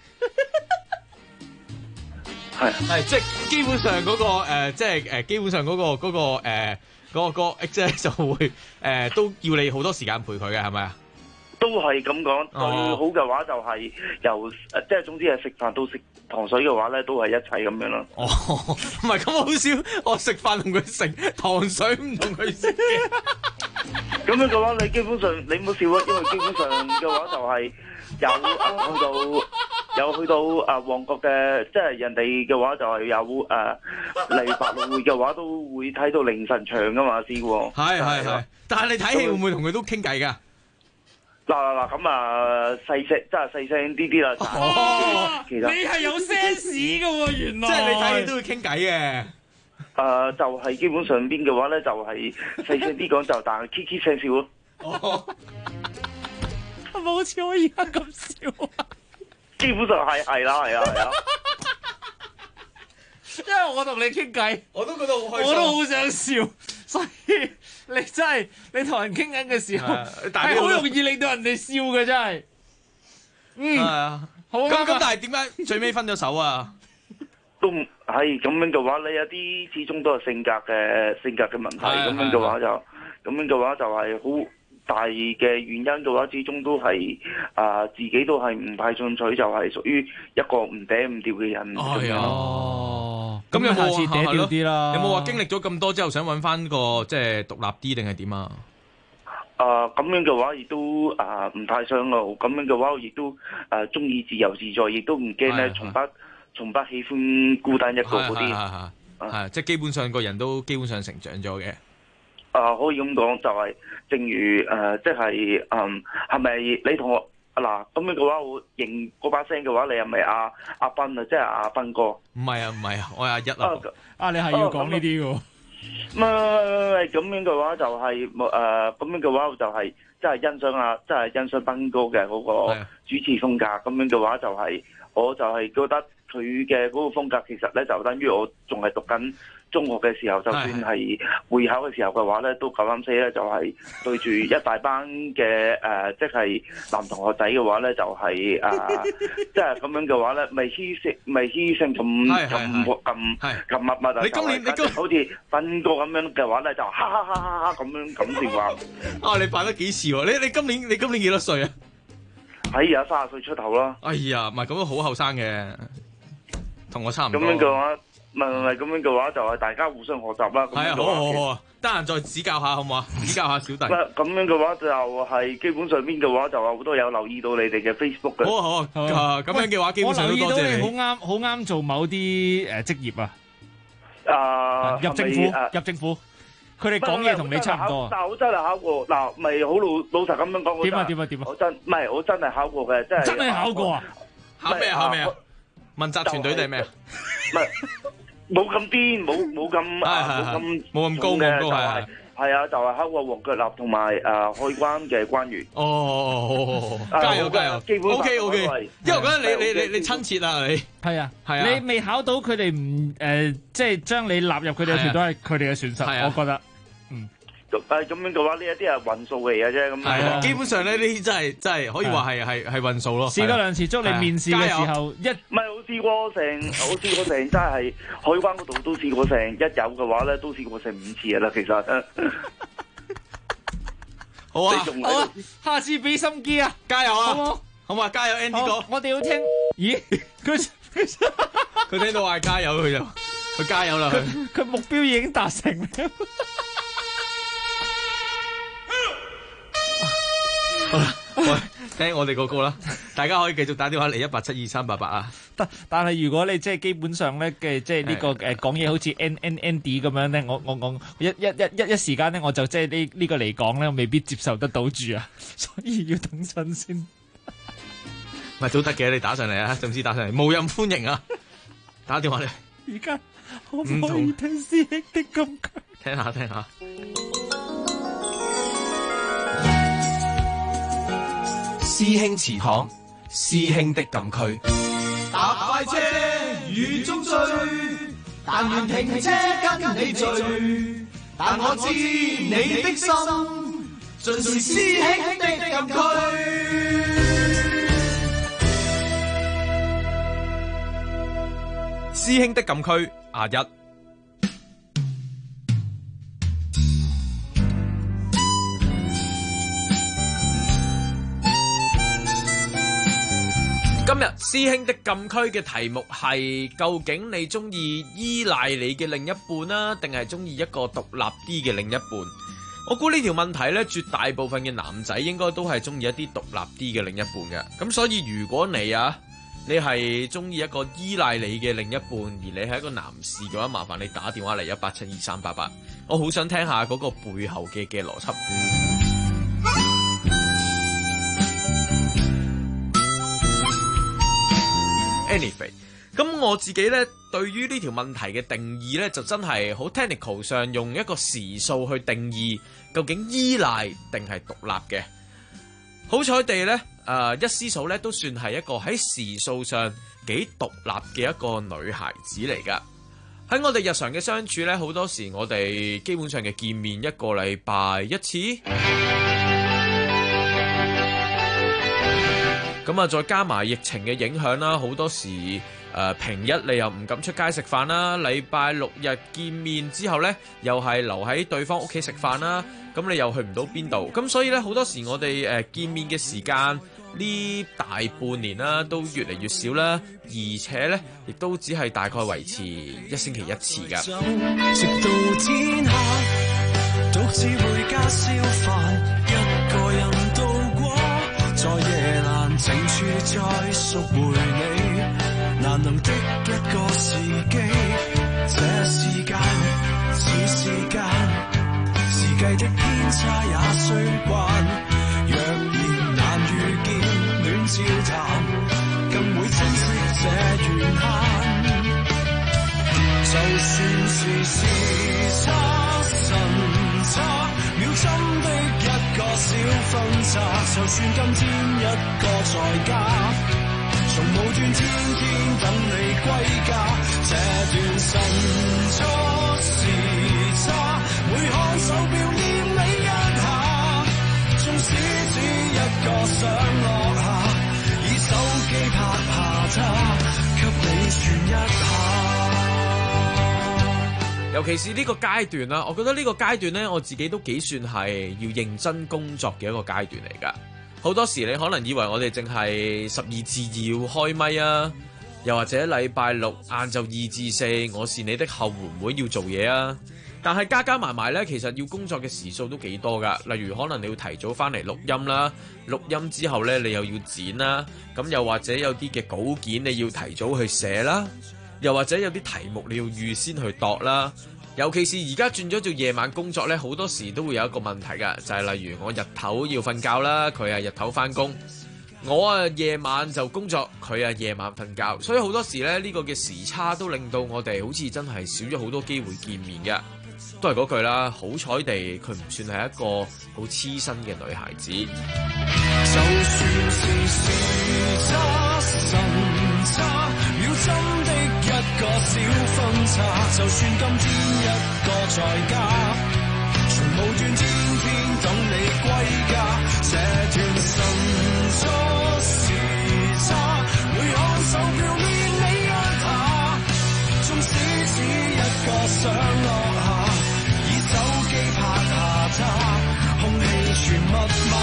係即係基本上嗰個即係基本上嗰個 X 咧就會都要你好多時間陪佢嘅係咪啊？ 都係咁講，最好嘅話就係由即係總之係食飯到食糖水嘅話咧，都係一齊咁樣咯。 唔係咁好少，我食飯同佢食糖水唔同佢食嘅。 咁樣嘅話，你基本上你唔好笑啊，因為基本上嘅話就係有去到旺角嘅，即係人哋嘅話就係有嚟百老匯嘅話都會睇到凌晨場噶嘛，試過。 係，但係你睇戲會唔會同佢都傾偈㗎？ 嗱，咁細聲，真係細聲啲啦。其實你係有 sense 㗎喎，原來。 即係你睇戲都會傾偈嘅。 就係基本上邊嘅話咧，就係細聲啲講就，但係 K K 聲笑咯。 係咪好似我而家咁笑啊？ 基本上係啦。 因為我同你傾偈， 我都覺得好開心， 我都好想笑，所以你真係你同人傾緊嘅時候，係好容易令到人哋笑嘅，真係。好咁但係點解最尾分咗手啊？ 都係咁樣嘅話，你有啲始終都係性格嘅問題，咁樣嘅話就係好大嘅原因嘅話，始終都係自己都係唔太進取，就係屬於一個唔嗲唔吊嘅人。 咁有冇下次嗲吊啲啦？ 有冇話經歷咗咁多之後，想揾翻個即係獨立啲定係點啊？ 咁樣嘅話，亦都唔太想咯。咁樣嘅話，亦都中意自由自在，亦都唔驚咧，從不喜歡孤單一個嗰啲。 係即係基本上個人都基本上成長咗嘅。 可以咁講，就係正如即係係咪你同我嗱咁樣嘅話，我認嗰把聲嘅話，你係咪阿斌啊？即係阿斌哥？ 唔係啊，我係阿一啊。 你係要講呢啲嘅？ 唔係咁樣嘅話就係咁樣嘅話就係即係欣賞斌哥嘅嗰個主持風格。咁樣嘅話就係我就係覺得佢嘅嗰個風格其實咧就等於我仲係讀緊中學嘅時候，就算係會考嘅時候嘅話咧，都夠膽死咧，就係對住一大班嘅即係男同學仔嘅話咧，就係即係咁樣嘅話咧，咪犧牲咁密啊！ 你今年好似瞓過咁樣嘅話咧，就哈哈哈哈咁樣咁先話。 你扮得幾似喎？你今年幾多歲啊？ 係啊，30歲出頭啦。 哎呀，唔係咁樣好後生嘅，同我差唔多。 咁樣嘅話，唔係咁樣嘅話，就係大家互相學習啦。 係啊，好啊，得閒再指教下好唔好啊？指教下小弟。 咁樣嘅話就係基本上邊嘅話就有好多有留意到你哋嘅 Facebook 嘅。 好啊，咁樣嘅話，基本上都多謝你。 我留意到你好啱做某啲職業啊。入政府。佢哋講嘢同你差唔多。 但係我真係考過，嗱，咪好老實咁樣講。 點啊？ 我真係考過嘅，真係。 真係考過啊？ 考咩啊？問責團隊定係咩啊？ 唔係，冇咁癲，冇咁高嘅， 係啊，就係考過黃腳立同埋海關嘅關員。 加油！ 基本 OK， 因為我覺得你親切啊，你係啊，你未考到佢哋唔即係將你納入佢哋嘅團隊係佢哋嘅損失，我覺得。 咁樣嘅話，呢一啲係運數嚟嘅啫。咁係基本上咧，呢啲真係可以話係運數咯。 試過兩次，祝你面試嘅時候唔係我試過成真係海關嗰度都試過成一有嘅話咧，都試過成5次嘅啦。其實好啊， 下次俾心機啊， 加油啊，好嘛，加油 Andy 哥。 我哋要聽，咦？ 佢聽到話加油，佢加油啦。 佢目標已經達成。 好啦，聽我哋嗰個啦，大家可以繼續打電話嚟1872388啊。 但係如果你即係基本上咧嘅，即係呢個講嘢好似 Andy 咁樣咧，我一時間咧，我就即係呢個嚟講咧，未必接受得到住啊，所以要等陣先。 唔係都得嘅，你打上嚟啊，總之打上嚟，無任歡迎啊，打電話嚟。 而家可唔可以聽師兄的禁區？ 聽下。 師兄祠堂，師兄的禁區。 搭快車雨中追，但願停車跟你聚。但我知你的心，盡是師兄的禁區。 師兄的禁區1。今日師兄的禁區嘅題目係：究竟你中意依賴你嘅另一半啦，定係中意一個獨立啲嘅另一半？我估呢條問題呢，絕大部分嘅男仔應該都係中意一啲獨立啲嘅另一半嘅。咁所以如果你係中意一個依賴你嘅另一半，而你係一個男士嘅話，麻煩你打電話嚟1872388，我好想聽下嗰個背後嘅邏輯。Anyway， 咁我自己咧對於呢條問題嘅定義咧，就真係好 technical 上用一個時數去定義究竟依賴定係獨立嘅。好彩地咧，一思嫂咧都算係一個喺時數上幾獨立嘅一個女孩子嚟噶。喺我哋日常嘅相處咧，好多時我哋基本上嘅見面一個禮拜一次。咁啊，再加埋疫情嘅影響啦，好多時平日你又唔敢出街食飯啦，禮拜6日見面之後呢，又係留喺對方屋企食飯啦，咁你又去唔到邊度，咁所以呢，好多時我哋見面嘅時間呢大半年啦，都越嚟越少啦，而且呢，亦都只係大概維持1星期1次㗎。 直到天黑，獨自回家燒飯，一個人度過，在夜闌靜處再贖回你，難能的一個時機。這時間似時間，時計的偏差也須慣。若然難遇見暖照談，更會珍惜這緣限。就算是時差神差，秒針的一個小分岔，就算今天一個在家， 從無斷天天等你歸家，這段晨早時差，每看手錶念你一下，縱使只一個想落下，以手機拍下它，給你傳一下。 尤其是呢個階段啦，我覺得呢個階段呢，我自己都幾算係要認真工作嘅一個階段嚟㗎。好多時你可能以為我哋淨係12至2開咪啊，又或者禮拜六晏晝2至4，我是你的後援會要做嘢啊。但係加加埋埋呢，其實要工作嘅時數都幾多㗎。例如可能你要提早翻嚟錄音啦，錄音之後呢，你又要剪啦，咁又或者有啲嘅稿件你要提早去寫啦。又或者有啲題目你要預先去度啦，尤其是而家轉咗做夜晚工作呢，好多時都會有一個問題㗎，就係例如我日頭要瞓覺啦，佢係日頭返工，我夜晚就工作，佢夜晚瞓覺，所以好多時呢，呢個嘅時差都令到我哋好似真係少咗好多機會見面嘅。都係嗰句啦，好彩地佢唔算係一個好黐身嘅女孩子。 就算是時差神差，秒針的一個小分岔，就算今天一個在家，從無斷天天等你歸家，這段晨早時差，每看手錶念你一下，縱使只一個想落下，以手機拍下它，空氣全密碼。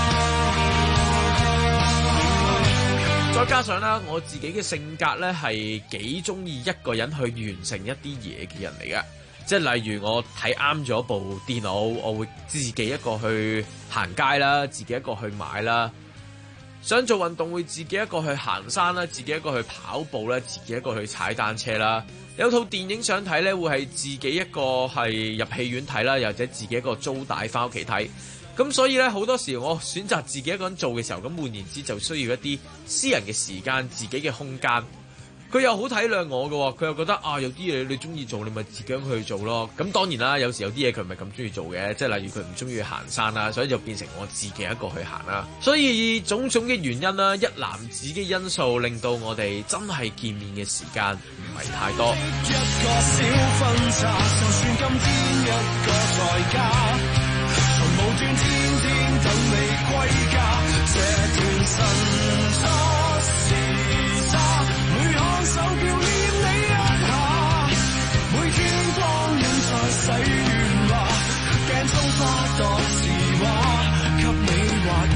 再加上啦，我自己嘅性格咧係幾中意一個人去完成一啲嘢嘅人嚟嘅，即係例如我睇啱咗部電腦，我會自己一個去行街啦，自己一個去買啦，想做運動會自己一個去行山啦，自己一個去跑步啦，自己一個去踩單車啦，有套電影想睇咧，會係自己一個係入戲院睇啦，又或者自己一個租帶翻屋企睇。咁所以咧，好多時我選擇自己一個人做嘅時候，咁換言之就需要一啲私人嘅時間，自己嘅空間。佢又好體諒我嘅，佢又覺得有啲嘢你中意做，你咪自己去做咯。咁當然啦，有時有啲嘢佢唔係咁中意做嘅，即係例如佢唔中意行山啦，所以就變成我自己一個去行啦。所以種種嘅原因啦，一籃子嘅因素令到我哋真係見面嘅時間唔係太多。 一個小分岔，就算今天一個在家，從無斷天天等你歸家，這段晨早時差，每看手錶念你一下，每天光陰在洗願話，鏡中花朵字畫，給你畫一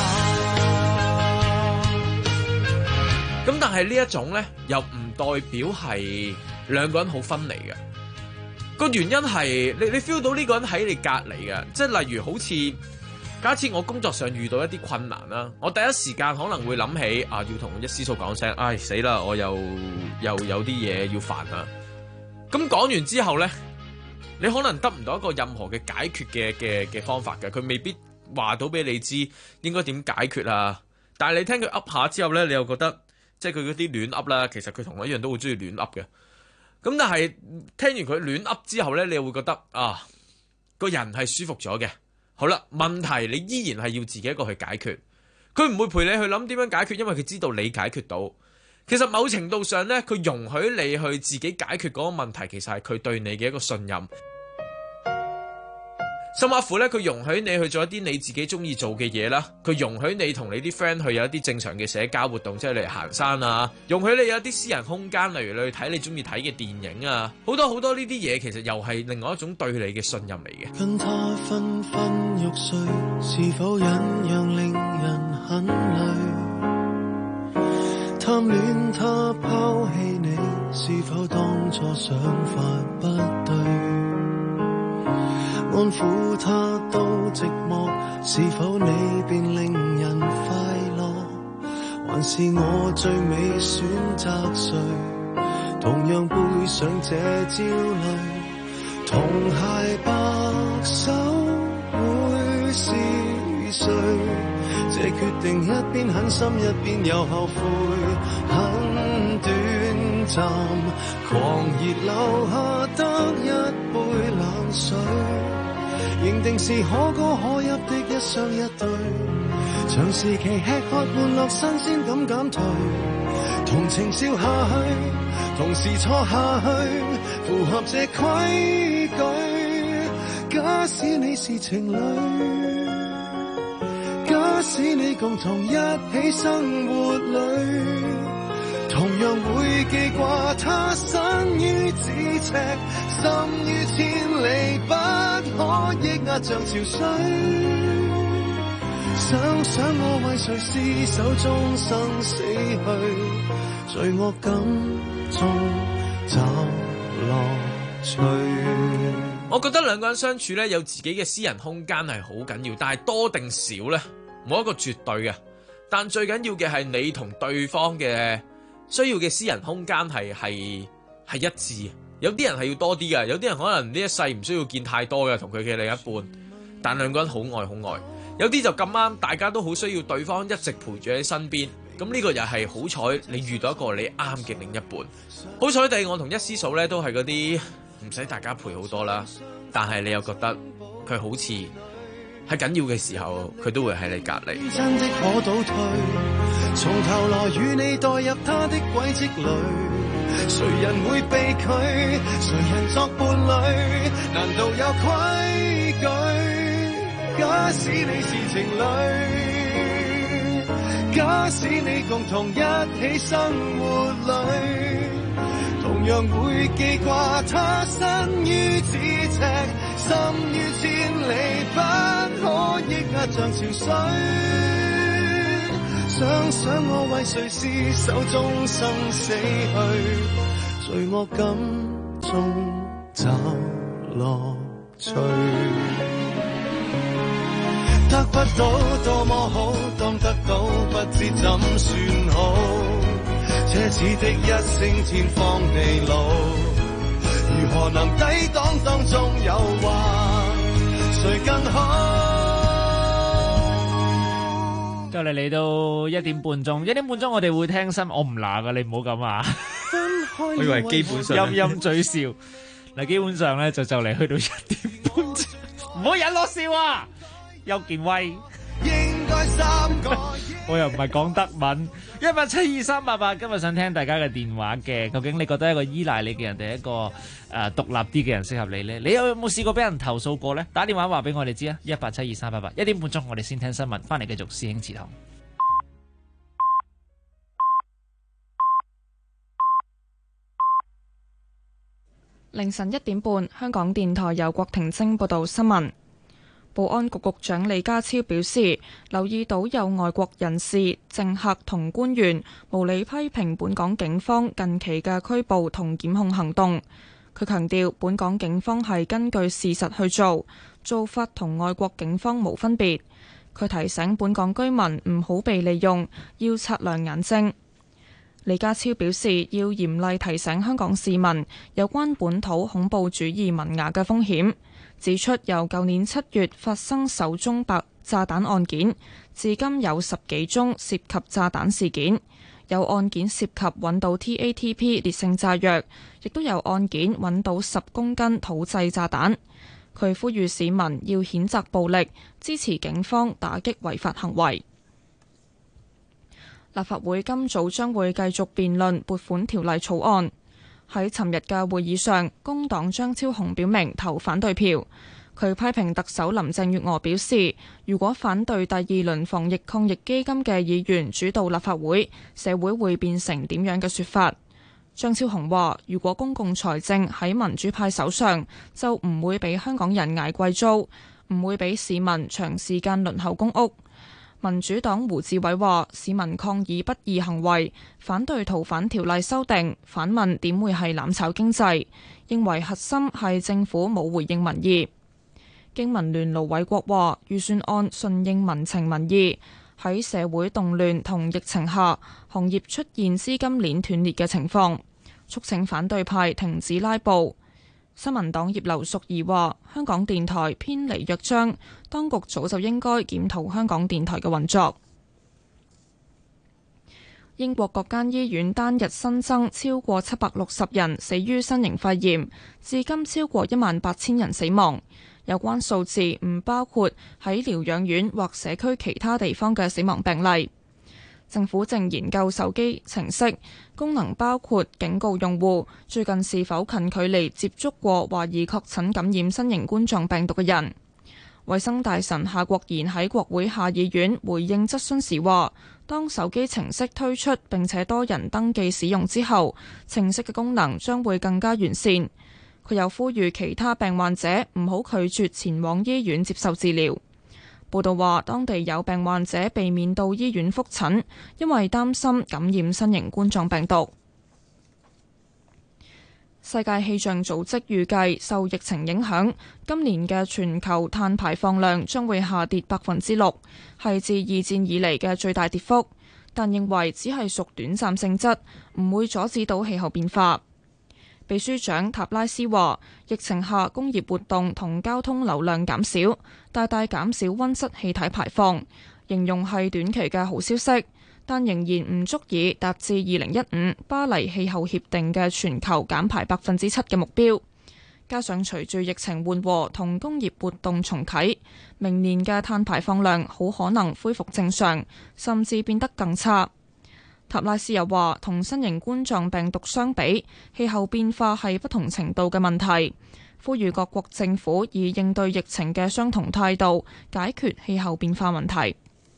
下。 咁但係呢一種呢，又唔代表係兩個人好分離嘅。個原因係你 feel 到呢個人喺你隔離嘅，即係例如好似假設我工作上遇到一啲困難啦，我第一時間可能會諗起要同一師叔講聲，唉死啦，我又有啲嘢要煩啊。咁講完之後呢，你可能得唔到一個任何嘅解決嘅方法嘅，佢未必話到俾你知應該點解決啊。但係你聽佢噏下之後呢，你又覺得即係佢嗰啲亂噏啦，其實佢同我一樣都好中意亂噏嘅。咁但係聽完佢亂噏之後呢，你又會覺得個人係舒服咗嘅。好啦，問題你依然係要自己一個去解決，佢唔會陪你去諗點樣解決，因為佢知道你解決到。其實某程度上呢，佢容許你去自己解決嗰個問題，其實係佢對你嘅一個信任。甚至乎咧，佢容許你去做一啲你自己中意做嘅嘢啦，佢容許你同你啲 friend 去有一啲正常嘅社交活動，即係你行山啊，容許你有一啲私人空間，例如你去睇你中意睇嘅電影啊，好多好多呢啲嘢，其實又係另外一種對你嘅信任嚟嘅。 跟他昏昏欲睡，是否忍讓令人很累？貪戀他拋棄你，是否當初想法不對？安撫他都寂寞，是否你便令人快樂？還是我最美選擇誰？同樣背上這焦慮，同偕白首會是誰？這決定一邊狠心一邊又後悔，很短暫，狂熱留下得一杯冷水。認定是可歌可泣的一雙一對，長時期吃喝玩樂新鮮感減退， 同情笑下去，同時錯下去，符合這規矩。假使你是情侶，假使你共同一起生活裏，同樣會記掛他身於咫尺，心於千里，不可抑壓像潮水。想想我為誰廝守終生死去，罪惡感中找樂趣。 我覺得兩個人相處咧，有自己嘅私人空間係好緊要，但係多定少咧，冇一個絕對嘅。但最緊要嘅係你同對方嘅需要嘅私人空間係一致。有啲人係要多啲嘅，有啲人可能呢一世唔需要見太多嘅同佢嘅另一半，但兩個人好愛好愛。有啲就咁啱，大家都好需要對方一直陪住喺身邊。咁呢個又係好彩，你遇到一個你啱嘅另一半。好彩地，我同一師嫂呢都係嗰啲唔使大家陪好多啦，但係你又覺得佢好似喺緊要嘅時候，佢都會喺你隔離。 真的可倒退，從頭來與你代入他的軌跡裏，誰人會被拒？誰人作伴侶？難道有規矩？假使你是情侶，假使你共同一起生活裏，同樣會記掛他身於咫尺，心於千里，不可抑壓像潮水。想想我為誰廝守終生死去，罪惡感中找樂趣。得不到多麼好，當得到不知怎算好。奢侈的一聲天荒地老，如何能抵擋當中誘惑？誰更好？ 就嚟到1點半鐘，1點半鐘我哋會聽新聞，我唔鬧噶，你唔好咁啊！ 我以為基本上陰陰嘴笑，嗱，基本上咧就嚟去到1點半鐘，唔好引我笑啊！邱建威，我又唔係講德文。172-388，今日想聽大家嘅電話嘅，究竟你覺得一個依賴你嘅人定一個獨立啲嘅人適合你呢？你有冇試過俾人投訴過呢？打電話話俾我哋知啊！172-388，1點半鐘我哋先聽新聞，翻嚟繼續師兄祠堂。 凌晨1點半，香港電台由郭婷晶報道新聞。保安局局長李家超表示，留意到有外國人士、政客同官員無理批評本港警方近期嘅拘捕同檢控行動。佢強調，本港警方係根據事實去做，做法同外國警方無分別。佢提醒本港居民唔好被利用，要擦亮眼睛。李家超表示，要嚴厲提醒香港市民有關本土恐怖主義萌芽嘅風險。指出由舊年7月發生首宗白炸彈案件，至今有10幾宗涉及炸彈事件，有案件涉及揾到 TATP 烈性炸藥，亦都有案件揾到10公斤土製炸彈。佢呼籲市民要譴責暴力，支持警方打擊違法行為。立法會今早將會繼續辯論撥款條例草案。喺尋日嘅會議上，工黨張超雄表明投反對票。佢批評特首林鄭月娥表示，如果反對第2輪防疫抗疫基金嘅議員主導立法會，社會會變成點樣嘅說法？張超雄話，如果公共財政喺民主派手上，就唔會俾香港人捱貴租，唔會俾市民長時間輪候公屋。民主黨胡志偉話，市民抗議不義行為，反對逃犯條例修訂，反問點會係攬炒經濟，認為核心係政府冇回應民意。經民聯盧偉國話，預算案順應民情民意，喺社會動亂同疫情下，行業出現資金鏈斷裂嘅情況，促請反對派停止拉布。新民黨葉劉淑儀話，香港電台偏離約章，當局早就應該檢討香港電台嘅運作。英國各間醫院單日新增超過760人死於新型肺炎，至今超過18000人死亡。有關數字唔包括喺療養院或社區其他地方嘅死亡病例。 政府正研究手機程式功能，包括警告用戶最近是否近距離接觸過懷疑確診感染新型冠狀病毒嘅人。衛生大臣夏國賢喺國會下議院回應質詢時話，當手機程式推出並且多人登記使用之後，程式嘅功能將會更加完善。佢又呼籲其他病患者唔好拒絕前往醫院接受治療。報道話，當地有病患者避免到醫院覆診，因為擔心感染新型冠狀病毒。世界氣象組織預計，受疫情影響，今年嘅全球碳排放量將會下跌6%，係自二戰以嚟嘅最大跌幅，但認為只係屬短暫性質，唔會阻止到氣候變化。秘書長塔拉斯話，疫情下工業活動同交通流量減少，大大減少溫室氣體排放，形容係短期嘅好消息，但仍然唔足以達至2015巴黎氣候協定嘅全球減排7%嘅目標。加上隨住疫情緩和同工業活動重啟，明年嘅碳排放量好可能恢復正常，甚至變得更差。塔拉斯又話，同新型冠狀病毒相比，氣候變化係不同程度嘅問題，呼籲各國政府以應對疫情嘅相同態度解決氣候變化問題。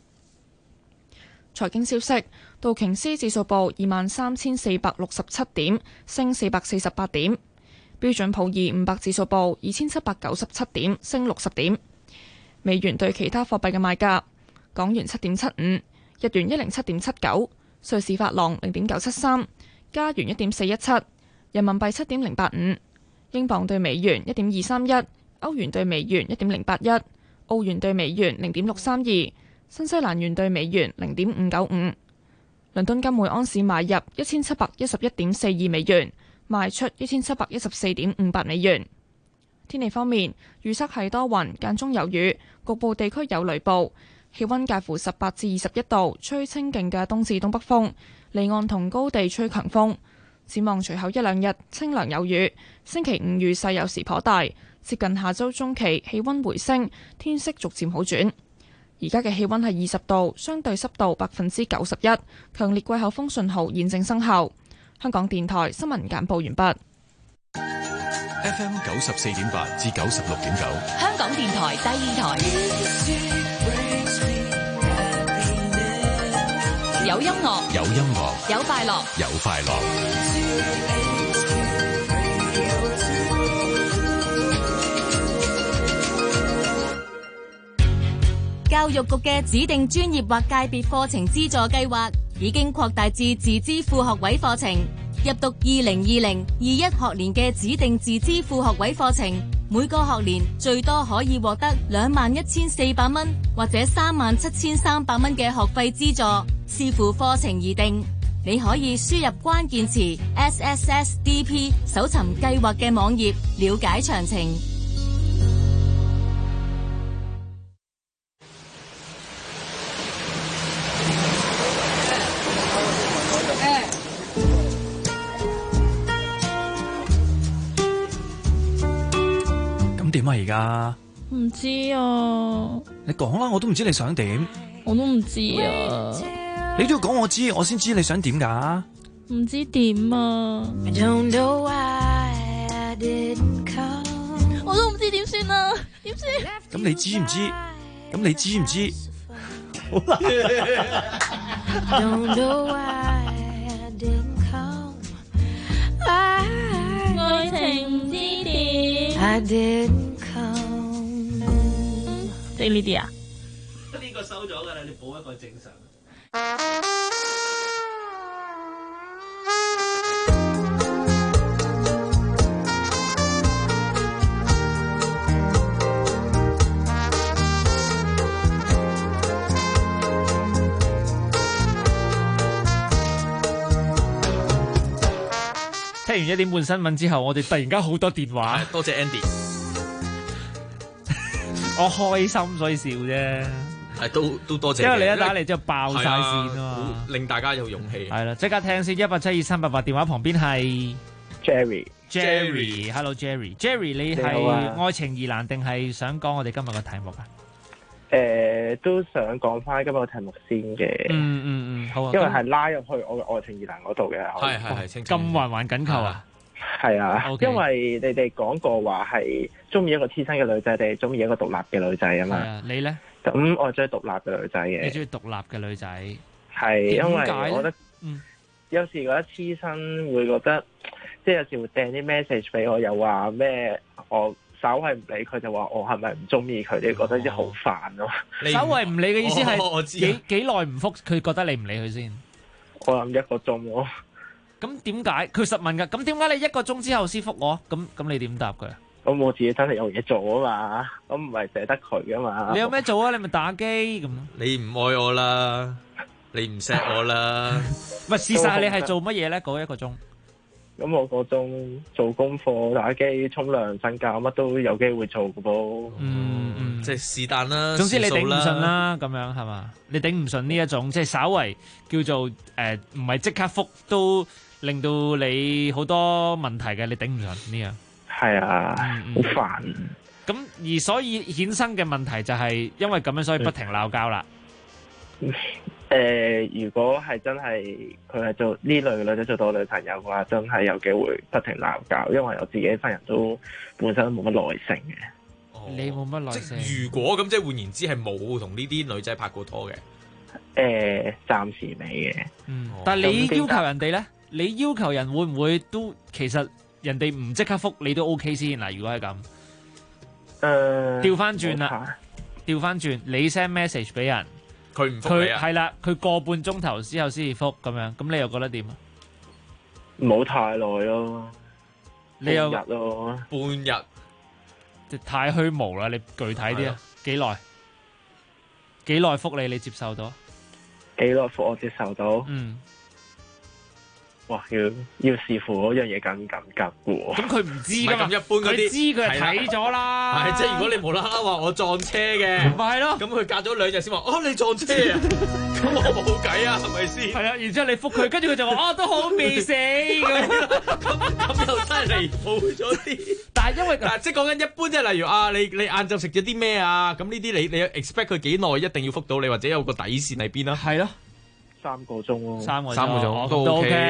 財經消息，道瓊斯指數報23,467點，升448點；標準普爾500指數報2797點，升60點。美元對其他貨幣嘅賣價：港元7.75，日元107.79。瑞士法郎0.973，加元1.417，人民幣7.085，英鎊對美元1.231，歐元對美元1.081，澳元對美元0.632，新西蘭元對美元0.595。倫敦金每安士買入1711.42美元，賣出1714.58美元。天氣方面，預測係多雲，間中有雨，局部地區有雷暴。氣溫介乎18至21度，吹清勁嘅東至東北風，離岸同高地吹強風。展望隨後一兩日清涼有雨，星期五雨勢有時頗大，接近下周中期氣溫回升，天色逐漸好轉。而家嘅氣溫係20度，相對濕度91%，強烈季候風信號現正生效。香港電台新聞簡報完畢。 FM 94.8至96.9， 香港電台第二台。有音樂， 有音樂， 有快樂， 有快樂。 教育局嘅指定專業或界別課程資助計劃已經擴大至自資副學位課程。入讀2020-21學年嘅指定自資副學位課程，每個學年最多可以獲得21,400蚊或者37,300蚊嘅學費資助，視乎課程而定。你可以輸入關鍵詞 SSSDP 搜尋計劃嘅網頁，了解詳情。 點啊而家？ 唔知啊。 你講啦，我都唔知你想點。 我都唔知啊。 你都要講我知，我先知你想點㗎。 唔知點啊。我都唔知點算啊，點算？ 咁你知唔知？咁你知唔知？好啦。 愛情唔知點。即係呢啲啊？ 呢個收咗㗎啦，你補一個正常。聽完1點半新聞之後，我哋突然間好多電話。 多謝 Andy。 我開心所以笑啫， 係都多謝。 因為你一打嚟之後爆晒線啊嘛， 令大家有勇氣。 係啦，即刻聽先，172-388電話旁邊係 Jerry。Hello Jerry，你係愛情疑難定係想講我哋今日嘅題目啊？ 都想講翻今日個題目先嘅， 好啊， 因為係拉入去我嘅愛情疑難嗰度嘅， 係咁環環緊扣啊！ 係啊，因為你哋講過話係中意一個黐身嘅女仔，定係中意一個獨立嘅女仔啊嘛？ 係啊，你咧？ 咁我中意獨立嘅女仔嘅。 你中意獨立嘅女仔？ 係，因為我覺得，有時覺得黐身會覺得，即係有時會掟啲 message 俾我，又話咩我稍為唔理佢，就話我係咪唔中意佢？你覺得啲好煩咯。 稍為唔理嘅意思係幾耐唔覆，佢覺得你唔理佢先？ 我諗1個鐘咯。 咁點解佢實問㗎？咁點解你1個鐘之後先覆我？咁你點答佢啊？ 咁我自己真係有嘢做啊嘛，我唔係捨得佢噶嘛。 你有咩做啊？你咪打機咁。 你唔愛我啦，你唔錫我啦。 唔係事實係你係做乜嘢咧？嗰1個鐘。 咁我個鐘做功課、打機、沖涼、瞓覺，乜都有機會做嘅噃。 即係是但啦。 總之你頂唔順啦，咁樣係嘛？你頂唔順呢一種，即係稍為叫做唔係即刻覆都令到你好多問題嘅，你頂唔順呢樣。 係啊，好煩。 咁而所以衍生嘅問題就係因為咁樣，所以不停鬧交啦。 如果係真係佢係做呢類嘅女仔做到我女朋友嘅話，真係有機會不停鬧交，因為我自己份人都本身都冇乜耐性嘅。 你冇乜耐性。 如果咁即係換言之係冇同呢啲女仔拍過拖嘅。 暫時未嘅。 但係你要求人哋咧，你要求人會唔會都其實人哋唔即刻覆你都 OK 先嗱？如果係咁，調翻轉啦，調翻轉，你 send message 俾人， 佢唔覆你啊？ 係啦，佢個半鐘頭之後先至覆咁樣，咁你又覺得點啊？ 唔好太耐咯， 你又半日咯， 半日， 太虛無啦！你具體啲啊？幾耐？幾耐覆你？你接受到？ 幾耐覆我接受到？哇！要視乎嗰樣嘢緊唔緊急嘅喎。 咁佢唔知㗎嘛？ 咁一般嗰啲， 佢知佢係睇咗啦。 係即係如果你無啦啦話我撞車嘅， 咪係咯。 咁佢隔咗2日先話你撞車啊，咁我冇計啊，係咪先？ 係啊，然之後你覆佢，跟住佢就話都好未死咁又真係離譜咗啲。但係因為即係講緊一般，即係例如你晏晝食咗啲咩啊？咁呢啲你 expect 佢幾耐一定要覆到你，或者有個底線喺邊啊？ 係咯。 3個鐘咯 ，3個鐘都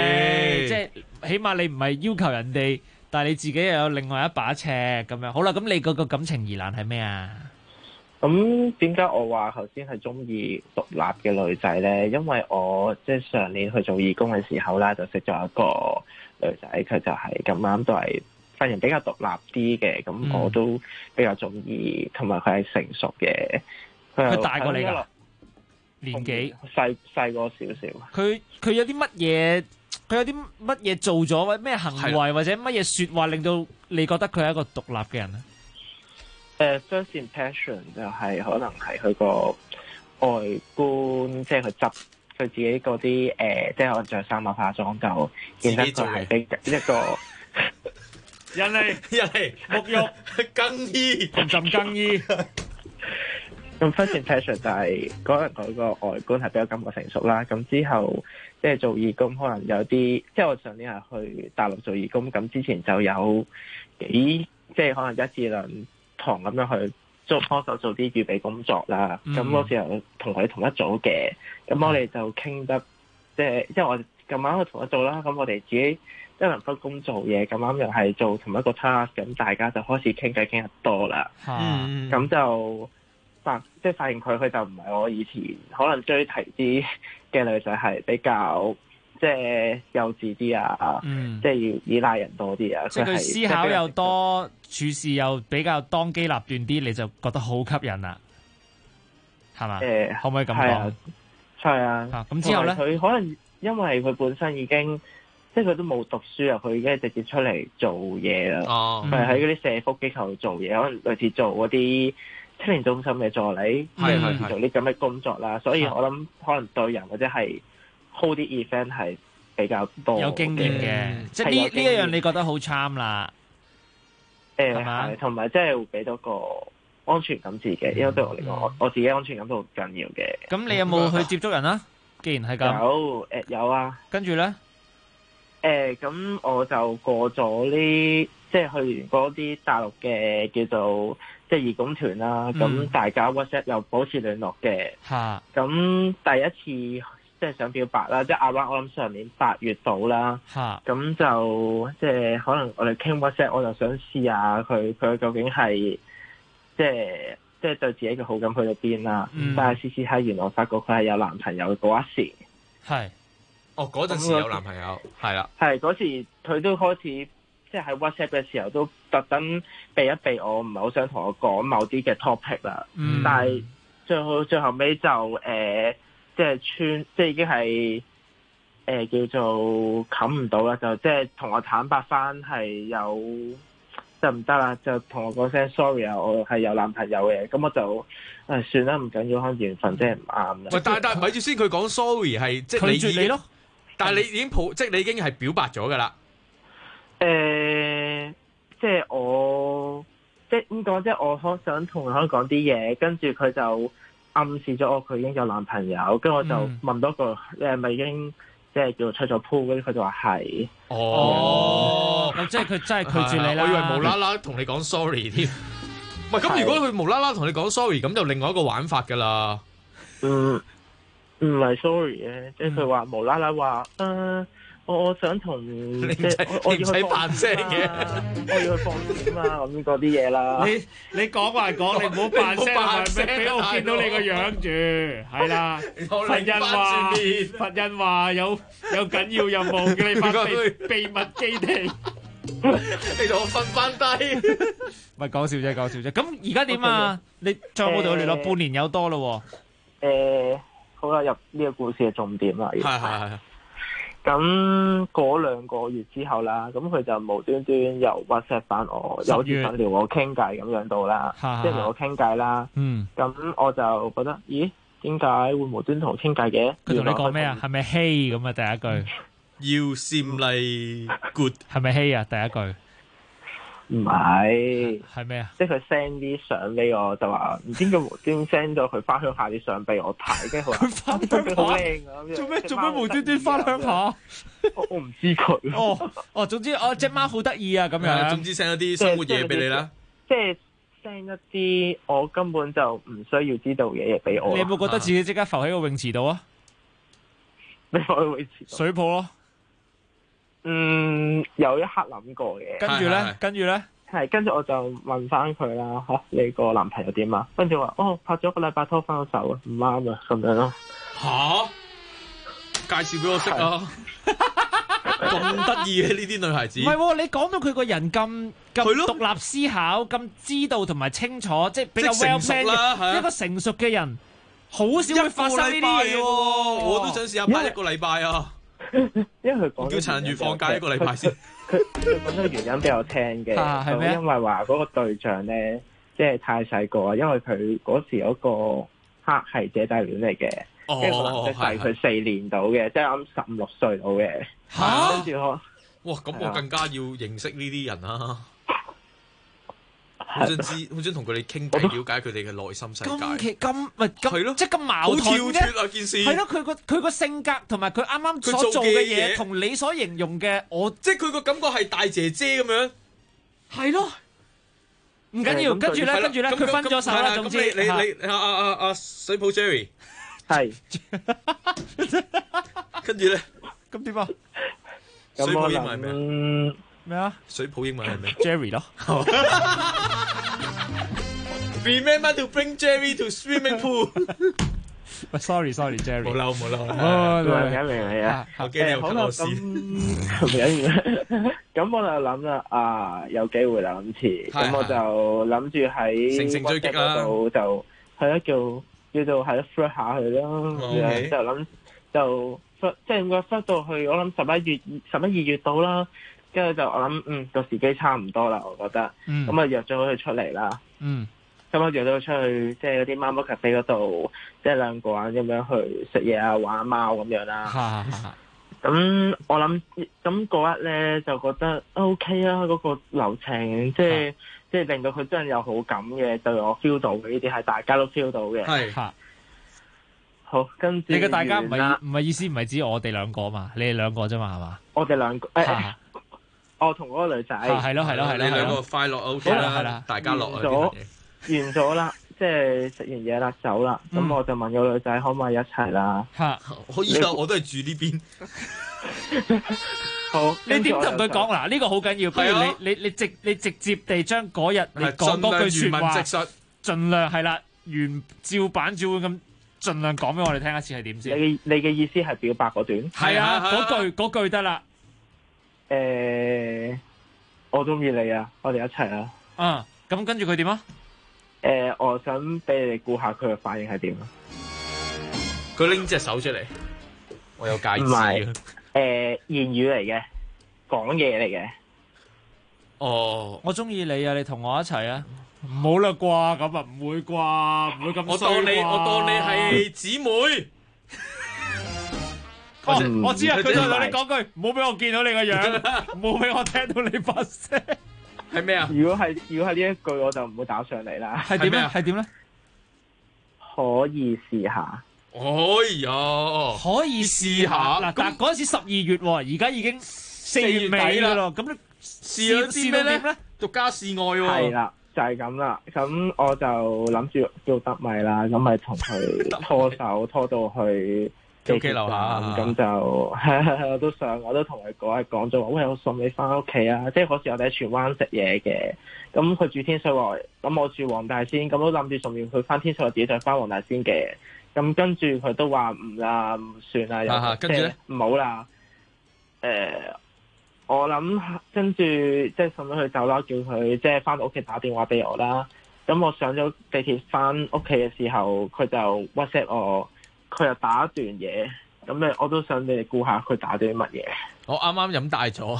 OK，即係起碼你唔係要求人哋，但係你自己又有另外一把尺咁樣。好啦，咁你嗰個感情疑難係咩啊？ 咁點解我話頭先係中意獨立嘅女仔咧？因為我即係上年去做義工嘅時候啦，就識咗一個女仔，佢就係咁啱都係份人比較獨立啲嘅，咁我都比較中意，同埋佢係成熟嘅。 佢大過你㗎？年紀細個少少。 佢有啲乜嘢？佢有啲乜嘢做咗，或者咩行為，或者乜嘢説話，令到你覺得佢係一個獨立嘅人咧 ？First impression 就係可能係佢個外觀，即係佢執佢自己嗰啲即係可能着衫啊、化妝就見得佢係比一個人嚟沐浴更衣同浸更衣。 咁 first impression 就係可能佢個外觀係比較感覺成熟啦。咁之後即係做義工，可能有啲即係我上年係去大陸做義工，咁之前就有即係可能1至2堂咁樣去幫手做啲預備工作啦。咁嗰時候同佢同一組嘅，咁我哋就傾得即係因為我咁啱去同一組啦。咁我哋自己一人分工做嘢，咁啱又係做同一個 task，咁大家就開始傾偈傾得多啦。咁就即係發現佢就唔係我以前可能追提啲嘅女仔，係比較即係幼稚啲啊，即係要依賴人多啲啊。 即係佢思考又多，處事又比較當機立斷啲，你就覺得好吸引啦，係嘛？可唔可以咁講？ 係啊。 咁之後咧， 佢可能因為佢本身已經即係佢都冇讀書啊，佢已經係直接出嚟做嘢啦。佢係喺嗰啲社福機構度做嘢，可能類似做嗰啲青年中心嘅助理，做啲咁嘅工作啦，所以我諗可能對人或者係 hold 啲 event 係比較多有經驗嘅，即係呢一樣你覺得好 charm 啦，係嘛？ 同埋即係會俾到個安全感自己，因為對我嚟講，我自己安全感都好緊要嘅。 咁你有冇去接觸人啊？既然係咁， 有啊。 跟住咧， 咁我就過咗呢，即係去完嗰啲大陸嘅叫做即係義工團啦，咁大家 WhatsApp 又保持聯絡嘅。咁第一次即係想表白啦，即係啱啱我諗上年8月到啦。咁就即係可能我哋傾 WhatsApp，我就想試下佢究竟係即係對自己嘅好感去到邊啦。但係試下原來發覺佢係有男朋友嗰一時。 嗰陣時有男朋友，係啦。 係嗰時佢都開始即係喺 WhatsApp 嘅時候都特登避一避我，唔係好想同我講某啲嘅 topic 啦。但係最後尾就即係已經係叫做冚唔到啦，就即係同我坦白翻係有就唔得啦，就同我講聲 sorry 啊，我係有男朋友嘅，咁我就算啦，唔緊要，可能緣分真係唔啱啦。 喂，但係咪住先，佢講 sorry 係即係拒絕你咯， 但係你已經即係你已經係表白咗㗎啦。 即係我即係點講？即係我想同佢講啲嘢，跟住佢就暗示咗我佢已經有男朋友，跟住我就問多個你係咪已經即係叫做出咗 pool 嗰啲，佢就話係。 咁即係佢真係拒絕你啦。 我以為無啦啦同你講 sorry 添。唔係咁，如果佢無啦啦同你講 sorry，咁就另外一個玩法㗎啦。 唔係 sorry 嘅，即係佢話無啦啦話我想同你唔使扮聲嘅， 我要去放閃啊咁嗰啲嘢啦。 你講還講，你唔好扮聲，係咪俾我見到你個樣住？係啦，佛印話有緊要任務嘅你翻秘密基地， 你同我瞓翻低。 唔係講笑啫，講笑啫。咁而家點啊？你再冇同佢聯絡半年有多咯喎。 好啦，入呢個故事嘅重點啦。 係。 咁過2個月之後啦，咁佢就無端端又 WhatsApp 翻我，又好似想撩我傾偈咁樣到啦，即係撩我傾偈啦。咁我就覺得，咦，點解會無端同我傾偈嘅？ 佢同你講咩啊？係咪 Hey 咁啊？第一句。 You seem like good， 係咪 Hey 啊？第一句。 唔係。 係咩啊？ 即係佢 send 啲相俾我，就話唔知佢無端 send 咗佢翻鄉下啲相俾我睇，跟住佢話翻鄉下好靚啊！做咩無端端翻鄉下？ 我唔知佢。 總之隻貓好得意啊咁樣。 總之 send 一啲生活嘢俾你啦。 即係 send 一啲我根本就唔需要知道嘅嘢俾我。 你有冇覺得自己即刻浮喺個泳池度啊？ 你浮喺泳池水泡咯。 有一刻諗過嘅。 跟住咧， 跟住我就問翻佢啦，你個男朋友點啊？跟住話拍咗個禮拜拖分咗手啊，唔啱啊，咁樣咯。 介紹俾我識啊！咁得意嘅呢啲女孩子。 唔係，你講到佢個人咁獨立思考，咁知道同埋清楚，即係比較 well planned 嘅一個成熟嘅人，好少會發生呢啲嘢喎。 我都想試下拍1個禮拜啊！ 因為佢講叫陳如放假1個禮拜先。 佢講咗個原因俾我聽嘅， 係咩？ 因為話嗰個對象咧，即係太細個啊，因為佢嗰時嗰個黑係姐弟戀嚟嘅，跟住可能即係佢4年到嘅，即係啱15、16歲到嘅。跟住哇！咁我更加要認識呢啲人啦。好想同佢哋傾偈，了解佢哋嘅內心世界。 係咯，即係咁矛盾嘅。 好跳脫啊！件事係咯，佢個性格同埋佢啱啱所做嘅嘢，同你所形容嘅即係佢個感覺係大姐姐咁樣。 係咯，唔緊要。跟住咧，佢分咗手啦。總之， 你阿水泡 Jerry 係。 跟住咧， 咁點啊？ 水泡英文係咩？ 咩啊？ 水泡英文係咩 ？Jerry 咯。 Remember to bring Jerry to swimming pool。 Sorry Jerry。 冇嬲。 明啊。 我驚你有近我事。 咁我就諗啦，有機會啦，今次。咁我就諗住喺乘勝追擊啦， 就係啦，叫做係 flirt 下佢咯。就諗就即係我 flirt 到去，我諗11、2月到啦。跟住就我諗，個時機差唔多啦，我覺得。咁啊約咗佢出嚟啦。咁我約咗佢出去，即係嗰啲貓貓咖啡嗰度，即係2個人咁樣去食嘢啊，玩貓咁樣啦。咁我諗，咁嗰日咧就覺得 OK 啊，嗰個流程即係令到佢真係有好感嘅，對我 feel 到嘅呢啲係大家都 feel 到嘅。 係。 好，跟住你嘅大家唔係意思唔係指我哋2個嘛？你哋2個啫嘛，係嘛？ 我哋2個我同嗰個女仔係咯， 你2個快樂 OK 啦，大家樂啊！ 完咗啦，即係食完嘢啦，走啦。咁我就問個女仔可唔可以一齊啦？ 嚇， 可以啊，我都係住呢邊。 好， 你點同佢講嗱？呢個好緊要，不如你直接地將嗰日你講嗰句説話，盡量係啦，原照版照咁，盡量講俾我哋聽一次係點先？ 你嘅意思係表白嗰段？ 係啊，嗰句得啦。 我中意你啊，我哋一齊啊。 咁跟住佢點啊？ 我想俾你哋估下佢嘅反應係點啊？ 佢拎隻手出嚟，我有戒指。唔係，言語嚟嘅，講嘢嚟嘅。 哦，我中意你啊！你同我一齊啊！唔好啦啩，咁啊唔會啩，唔會咁衰啩。 我當你係姊妹。 我知啊，佢就同你講句，唔好俾我見到你個樣，唔好俾我聽到你發聲。 係咩啊？ 如果係呢一句，我就唔會打上嚟啦。 係點咧？係點咧？ 可以試下。 哎呀， 可以試下嗱，但嗰陣時12月喎，而家已經4月尾啦咯。咁你試咗啲咩咧？獨家示愛喎。 係啦，就係咁啦。咁我就諗住叫得咪啦，咁咪同佢拖手拖到去屋企樓下。 咁就我都同佢講咗話，喂，我送你翻屋企啊！即係嗰時我哋喺荃灣食嘢嘅，咁佢住天水圍，咁我住黃大仙，咁都諗住順便佢翻天水圍自己再翻黃大仙嘅。咁跟住佢都話唔啦，唔算啦， 跟住咧唔好啦。我諗跟住即係送咗佢走啦，叫佢即係翻到屋企打電話俾我啦。咁我上咗地鐵翻屋企嘅時候，佢就 WhatsApp 我，佢又打一段嘢。咁我都想你哋估下佢打咗啲乜嘢。 我啱啱飲大咗。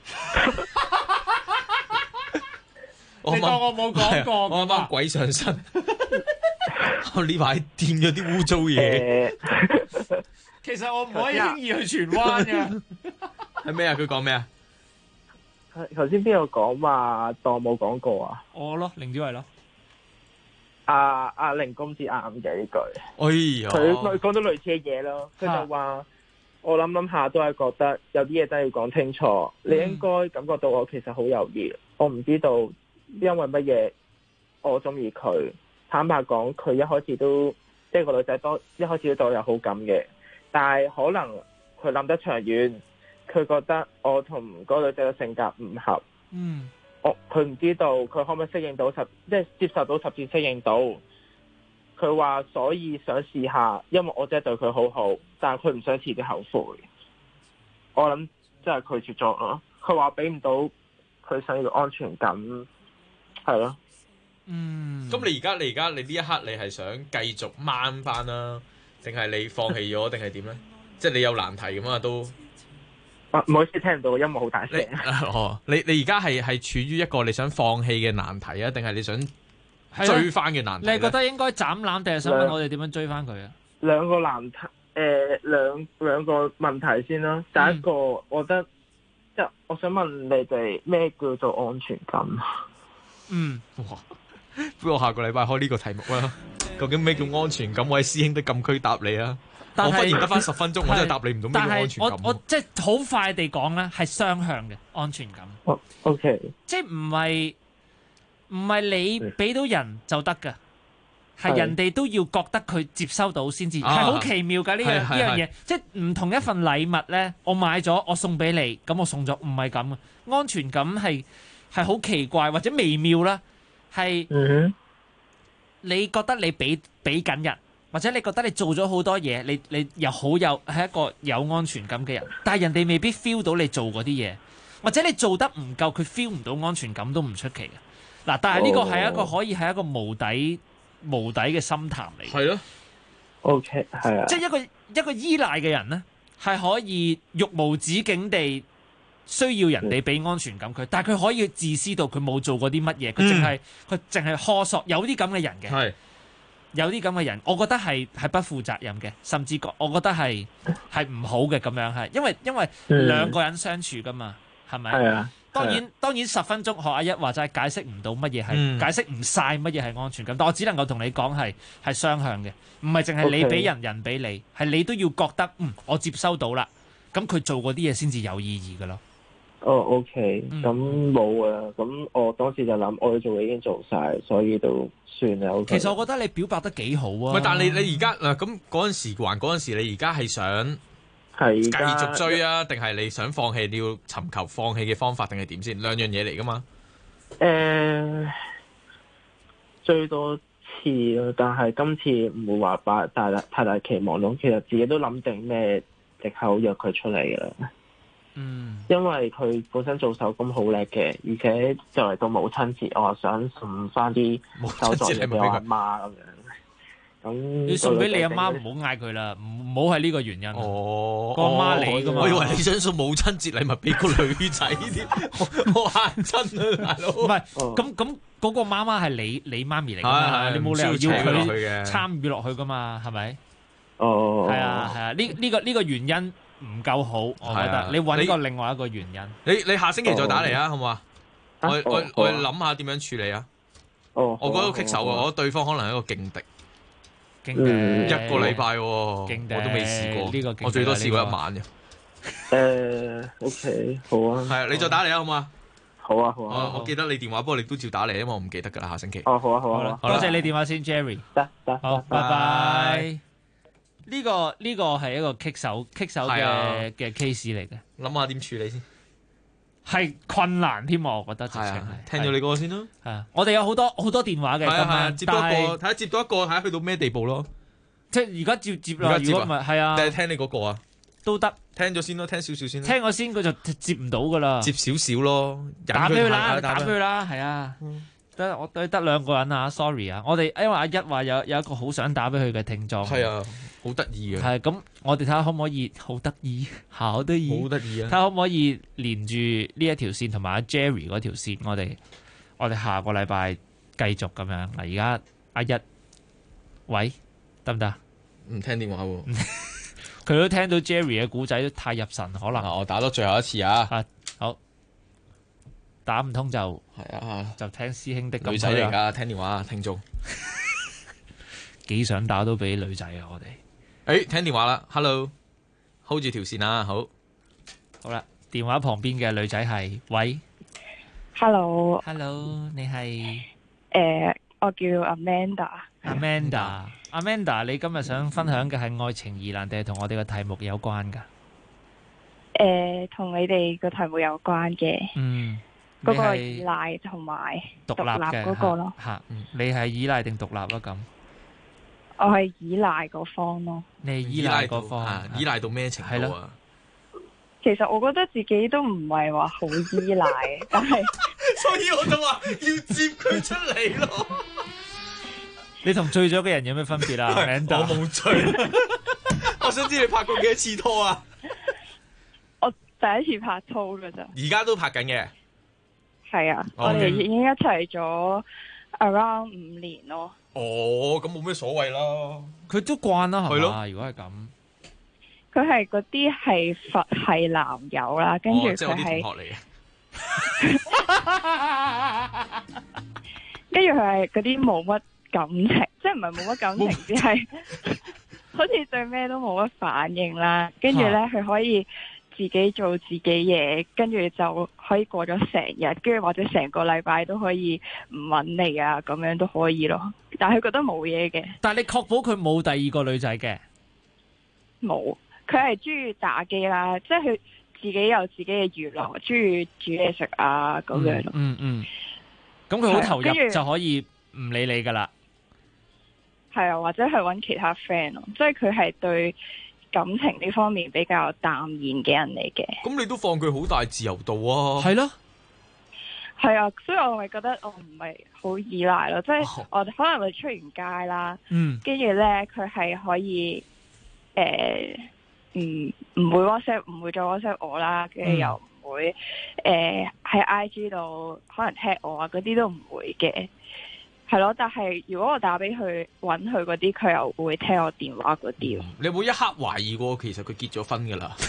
你當我冇講過？ 我啱啱鬼上身。我呢排掂咗啲污糟嘢。 其實我唔可以輕易去荃灣嘅。 係咩啊？佢講咩啊？ 頭先邊個講話當冇講過啊？ 我咯，凌子維咯。 阿凌公子啱嘅呢句。 哎呀！ 佢講到類似嘅嘢咯。佢就話：我諗下都係覺得有啲嘢真係要講清楚。你應該感覺到我其實好猶豫。我唔知道因為乜嘢我中意佢。坦白講，佢一開始都即係個女仔一開始都對我有好感嘅，但係可能佢諗得長遠，佢覺得我同嗰個女仔嘅性格唔合。佢唔知道佢可唔可以適應到即係接受到，甚至適應到。佢話所以想試下，因為我真係對佢好好，但係佢唔想遲啲後悔。我諗真係拒絕咗咯。佢話俾唔到佢想要安全感，係咯。 咁你而家你呢一刻你係想繼續掹翻啦，定係你放棄咗，定係點咧？即係你有難題咁啊都。 唔好意思，聽唔到，音樂好大聲。 你而家係處於一個你想放棄嘅難題啊，定係你想追翻嘅難題？ 你覺得應該斬纜，定係想問我哋點樣追翻佢啊？ 兩個難題，兩個問題先啦。第一個，我覺得即係我想問你哋咩叫做安全感？ 哇！不如我下個禮拜開呢個題目啦。究竟咩叫安全感？我喺師兄的禁區答你啊！我忽然得翻10分鐘，我真係答你唔到咩叫安全感。 我即係好快地講咧，係雙向嘅安全感。 OK， 即係唔係你俾到人就得㗎，係人哋都要覺得佢接收到先至，係好奇妙㗎呢樣嘢。即係唔同一份禮物咧，我買咗我送俾你，咁我送咗，唔係咁嘅。安全感係好奇怪或者微妙啦。係，你覺得你俾緊人，或者你覺得你做咗好多嘢，你又係一個有安全感嘅人，但係人哋未必 feel 到你做嗰啲嘢，或者你做得唔夠，佢 feel 唔到安全感都唔出奇嘅。嗱，但係呢個係一個可以係一個無底嘅深潭嚟。 係咯。 OK， 係啊。 即係一個依賴嘅人咧，係可以慾無止境地需要人哋俾安全感佢，但係佢可以自私到佢冇做過啲乜嘢，佢淨係苛索，有啲咁嘅人嘅，有啲咁嘅人，我覺得係不負責任嘅，甚至我覺得係唔好嘅咁樣係，因為兩個人相處噶嘛，係咪？係啊。當然10分鐘學阿一話齋解釋唔到乜嘢係，解釋唔晒乜嘢係安全感，但我只能夠同你講係雙向嘅，唔係淨係你俾人，人俾你，係你都要覺得我接收到啦，咁佢做嗰啲嘢先至有意義噶咯。 OK，咁冇啊，咁我當時就諗，我要做嘅已經做晒，所以都算啦。OK。 其實我覺得你表白得幾好啊。 唔係，但係你而家嗱咁嗰陣時還嗰陣時，你而家係想繼續追啊，定係你想放棄？你要尋求放棄嘅方法定係點先？兩樣嘢嚟噶嘛？ 追多次咯，但係今次唔會話擺太大期望咯。其實自己都諗定咩藉口約佢出嚟㗎啦。因為佢本身做手工好叻嘅，而且就嚟到母親節，我想送翻啲手作嘢俾我阿媽咁樣。咁你送俾你阿媽，唔好嗌佢啦，唔好係呢個原因。個阿媽你噶嘛？ 我以為你想送母親節禮物俾個女仔添，我嚇親啊，大佬。 唔係，咁嗰個媽媽係你媽咪嚟噶嘛？你冇理由要佢參與落去噶嘛？係咪？係啊，呢個原因唔夠好，我覺得你揾個另外一個原因。 你下星期再打嚟啊，好唔好啊？我諗下點樣處理啊。我覺得棘手啊，我覺得對方可能係一個勁敵。一個禮拜，我都未試過。呢個我最多試過一晚嘅。 OK， 好啊。 係啊，你再打嚟啊，好唔好啊？ 好啊，好啊。 我記得你電話，不過你都照打嚟，因為我唔記得噶啦，下星期。 好啊，好啊。 多謝你電話先 ，Jerry。 得， 好，拜拜。呢個係一個棘手嘅 case 嚟嘅， 諗下點處理先。 係困難添，我覺得直情係。 聽咗你個先咯。 係啊，我哋有好多電話嘅。係啊， 接多一個，睇下接多一個，睇下去到咩地步咯。 即係而家接啦，如果唔係，係啊。 定係聽你嗰個啊？ 都得。聽咗先咯，聽少少先。 聽我先，佢就接唔到噶啦。 接少少咯， 打俾佢啦，係啊。我得兩個人啊 ，sorry 啊。我哋因為阿一話有一個好想打俾佢嘅聽眾。 係啊。好得意嘅， 係咁，我哋睇下可唔可以好得意啊！睇下可唔可以連住呢一條線同埋阿 Jerry 嗰條線，我哋下個禮拜繼續咁樣。嗱，而家阿一，喂，得唔得？ 唔聽電話喎， 佢都聽到 Jerry 嘅故仔都太入神，可能我打多最後一次啊！ 好，打唔通就係啊， 就聽師兄的女仔嚟㗎，聽電話聽眾幾想打都俾女仔啊！我哋。 聽電話啦 ，Hello，hold 住條線啊，好啦，電話旁邊嘅女仔係，喂 ，Hello， 你係， 我叫 Amanda， 你今日想分享嘅係愛情疑難定係同我哋嘅題目有關噶？ 同你哋個題目有關嘅，嗰個依賴同埋獨立嗰個咯， 你係依賴定獨立啊？咁？ 我係依賴嗰方咯。 你係依賴嗰方， 依賴到咩程度啊？ 其實我覺得自己都唔係話好依賴，但係所以我就話要接佢出嚟咯。 你同醉咗嘅人有咩分別啊？ 我冇醉。我想知你拍過幾多次拖啊？ 我第一次拍拖噶咋。 而家都拍緊嘅。 係啊，我哋已經一齊咗 around 5年咯。 咁冇咩所謂啦， 佢都慣啦，係咯。 如果係咁， 佢係嗰啲係佛系男友啦，跟住佢係，跟住佢係嗰啲冇乜感情，即係唔係冇乜感情，只係好似對咩都冇乜反應啦。跟住咧，佢可以自己做自己嘢，跟住就可以過咗成日，跟住或者成個禮拜都可以唔搵你啊，咁樣都可以咯。但係佢覺得冇嘢嘅。 但係你確保佢冇第二個女仔嘅？ 冇，佢係中意打機啦，即係佢自己有自己嘅娛樂，中意煮嘢食啊咁樣。 咁佢好投入就可以唔理你噶啦。 係啊，或者係搵其他 friend 咯，即係佢係對感情呢方面比較淡然嘅人嚟嘅。 咁你都放佢好大自由度啊？ 係咯。 係啊，所以我咪覺得我唔係好依賴咯，即係我哋可能會出完街啦，跟住咧佢係可以唔會 WhatsApp， 唔會再 WhatsApp 我啦，跟住又唔會喺 IG 度可能 tag 我啊，嗰啲都唔會嘅，係咯。但係如果我打俾佢搵佢嗰啲，佢又會聽我電話嗰啲。 你有冇一刻懷疑過其實佢結咗婚噶啦？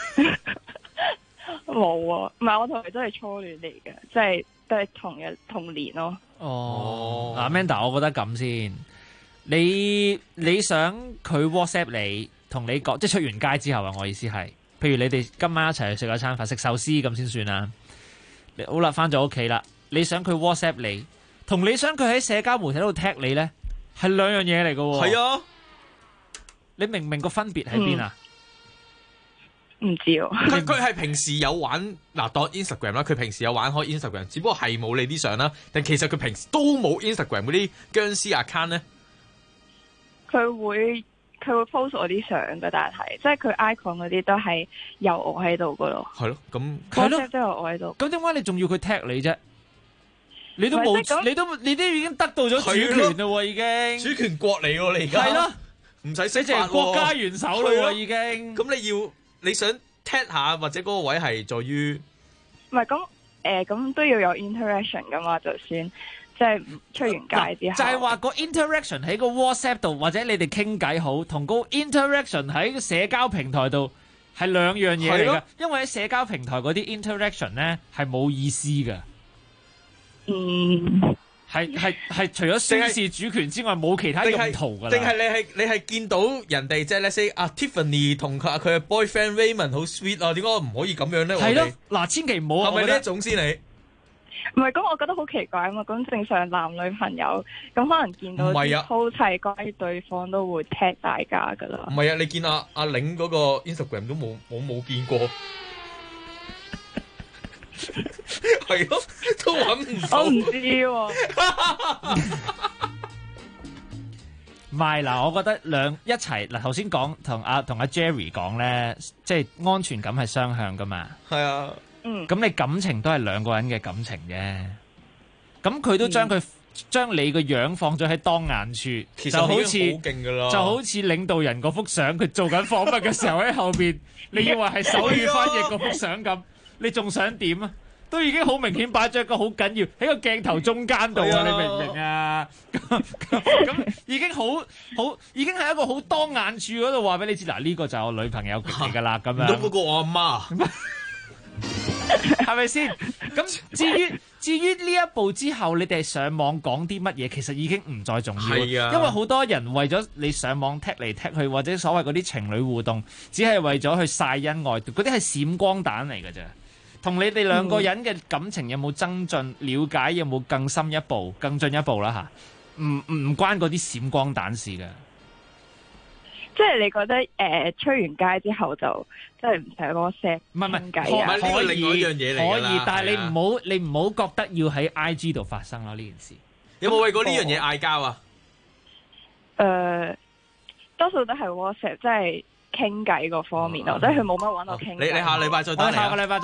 冇啊，唔係我同佢都係初戀嚟嘅，即係都係同年咯。 Amanda， 我覺得咁先，你想佢 WhatsApp 你，同你講，即係出完街之後啊，我意思係， 譬如你哋今晚一齊去食一餐飯，食壽司咁先算啦。好啦，翻咗屋企啦，你想佢 WhatsApp 你，同你想佢喺社交媒體度 tag 你咧，係兩樣嘢嚟噶。 係啊， 你明唔明個分別喺邊啊？ 唔知喎。 佢係平時有玩嗱當 Instagram 啦，佢平時有玩開 Instagram， 只不過係冇你啲相啦。但其實佢平時都冇 Instagram 嗰啲僵屍 account 咧。 佢會 post 我啲相嘅，但係即係佢 icon 嗰啲都係有我喺度噶咯。 係咯，咁係咯， 都有我喺度。 咁點解你仲要佢 tag 你啫？你都冇，你都已經得到咗主權啦喎，已經主權國嚟喎，你而家係咯，唔使識法喎， 國家元首啦喎，已經。 咁你想 tag 下，或者嗰個位係在於唔係咁都要有 interaction 噶嘛，就算。即係出完街之後， 就係話個 interaction 喺個 WhatsApp 度，或者你哋傾偈好，同個 interaction 喺社交平台度係兩樣嘢嚟㗎。因為喺社交平台嗰啲 interaction 咧係冇意思㗎。係除咗宣示主權之外，冇其他用途㗎啦。 定係你係見到人哋即係 let's say Tiffany 同佢嘅 boyfriend Raymond 好 sweet 啊？點解唔可以咁樣咧？ 係咯，嗱，千祈唔好。 係咪呢一種先你？ 唔係，咁我覺得好奇怪啊嘛！咁正常男女朋友，咁可能見到啲 post 係關於對方都會 tag 大家噶啦。 唔係啊，你見阿玲嗰個 Instagram 都冇見過，係咯，都揾唔到。 我唔知喎。 唔係嗱，我覺得一齊嗱，頭先講同阿 Jerry 講咧，即係安全感係雙向噶嘛。 係啊。 咁你感情都係兩個人嘅感情啫，咁佢都將你個樣放咗喺當眼處， 其實就好似就好似領導人嗰幅相，佢做緊訪問嘅時候喺後邊，你以為係手語翻譯嗰幅相咁，你仲想點啊？都已經好明顯擺咗一個好緊要喺個鏡頭中間度啊！你明唔明啊？咁已經已經係一個好當眼處嗰度話俾你知，嗱，呢個就係我女朋友嚟噶啦，咁樣。 都嗰個我阿媽。 係咪先？咁至於呢一步之後，你哋上網講啲乜嘢，其實已經唔再重要。係啊，因為好多人為咗你上網踢嚟踢去，或者所謂嗰啲情侶互動，只係為咗去晒恩愛，嗰啲係閃光彈嚟㗎啫。同你哋兩個人嘅感情有冇增進、了解有冇更深一步、更進一步啦吓？唔關嗰啲閃光彈事㗎。 即係你覺得吹完街之後就即係唔使 WhatsApp 傾偈啊？ 可以， 但係你唔好覺得要喺 IG 度發生咯呢件事。 有冇為過呢樣嘢嗌交啊？ 多數都係 WhatsApp，即係傾偈嗰方面咯，即係佢冇乜揾我傾偈。 你下禮拜再打嚟。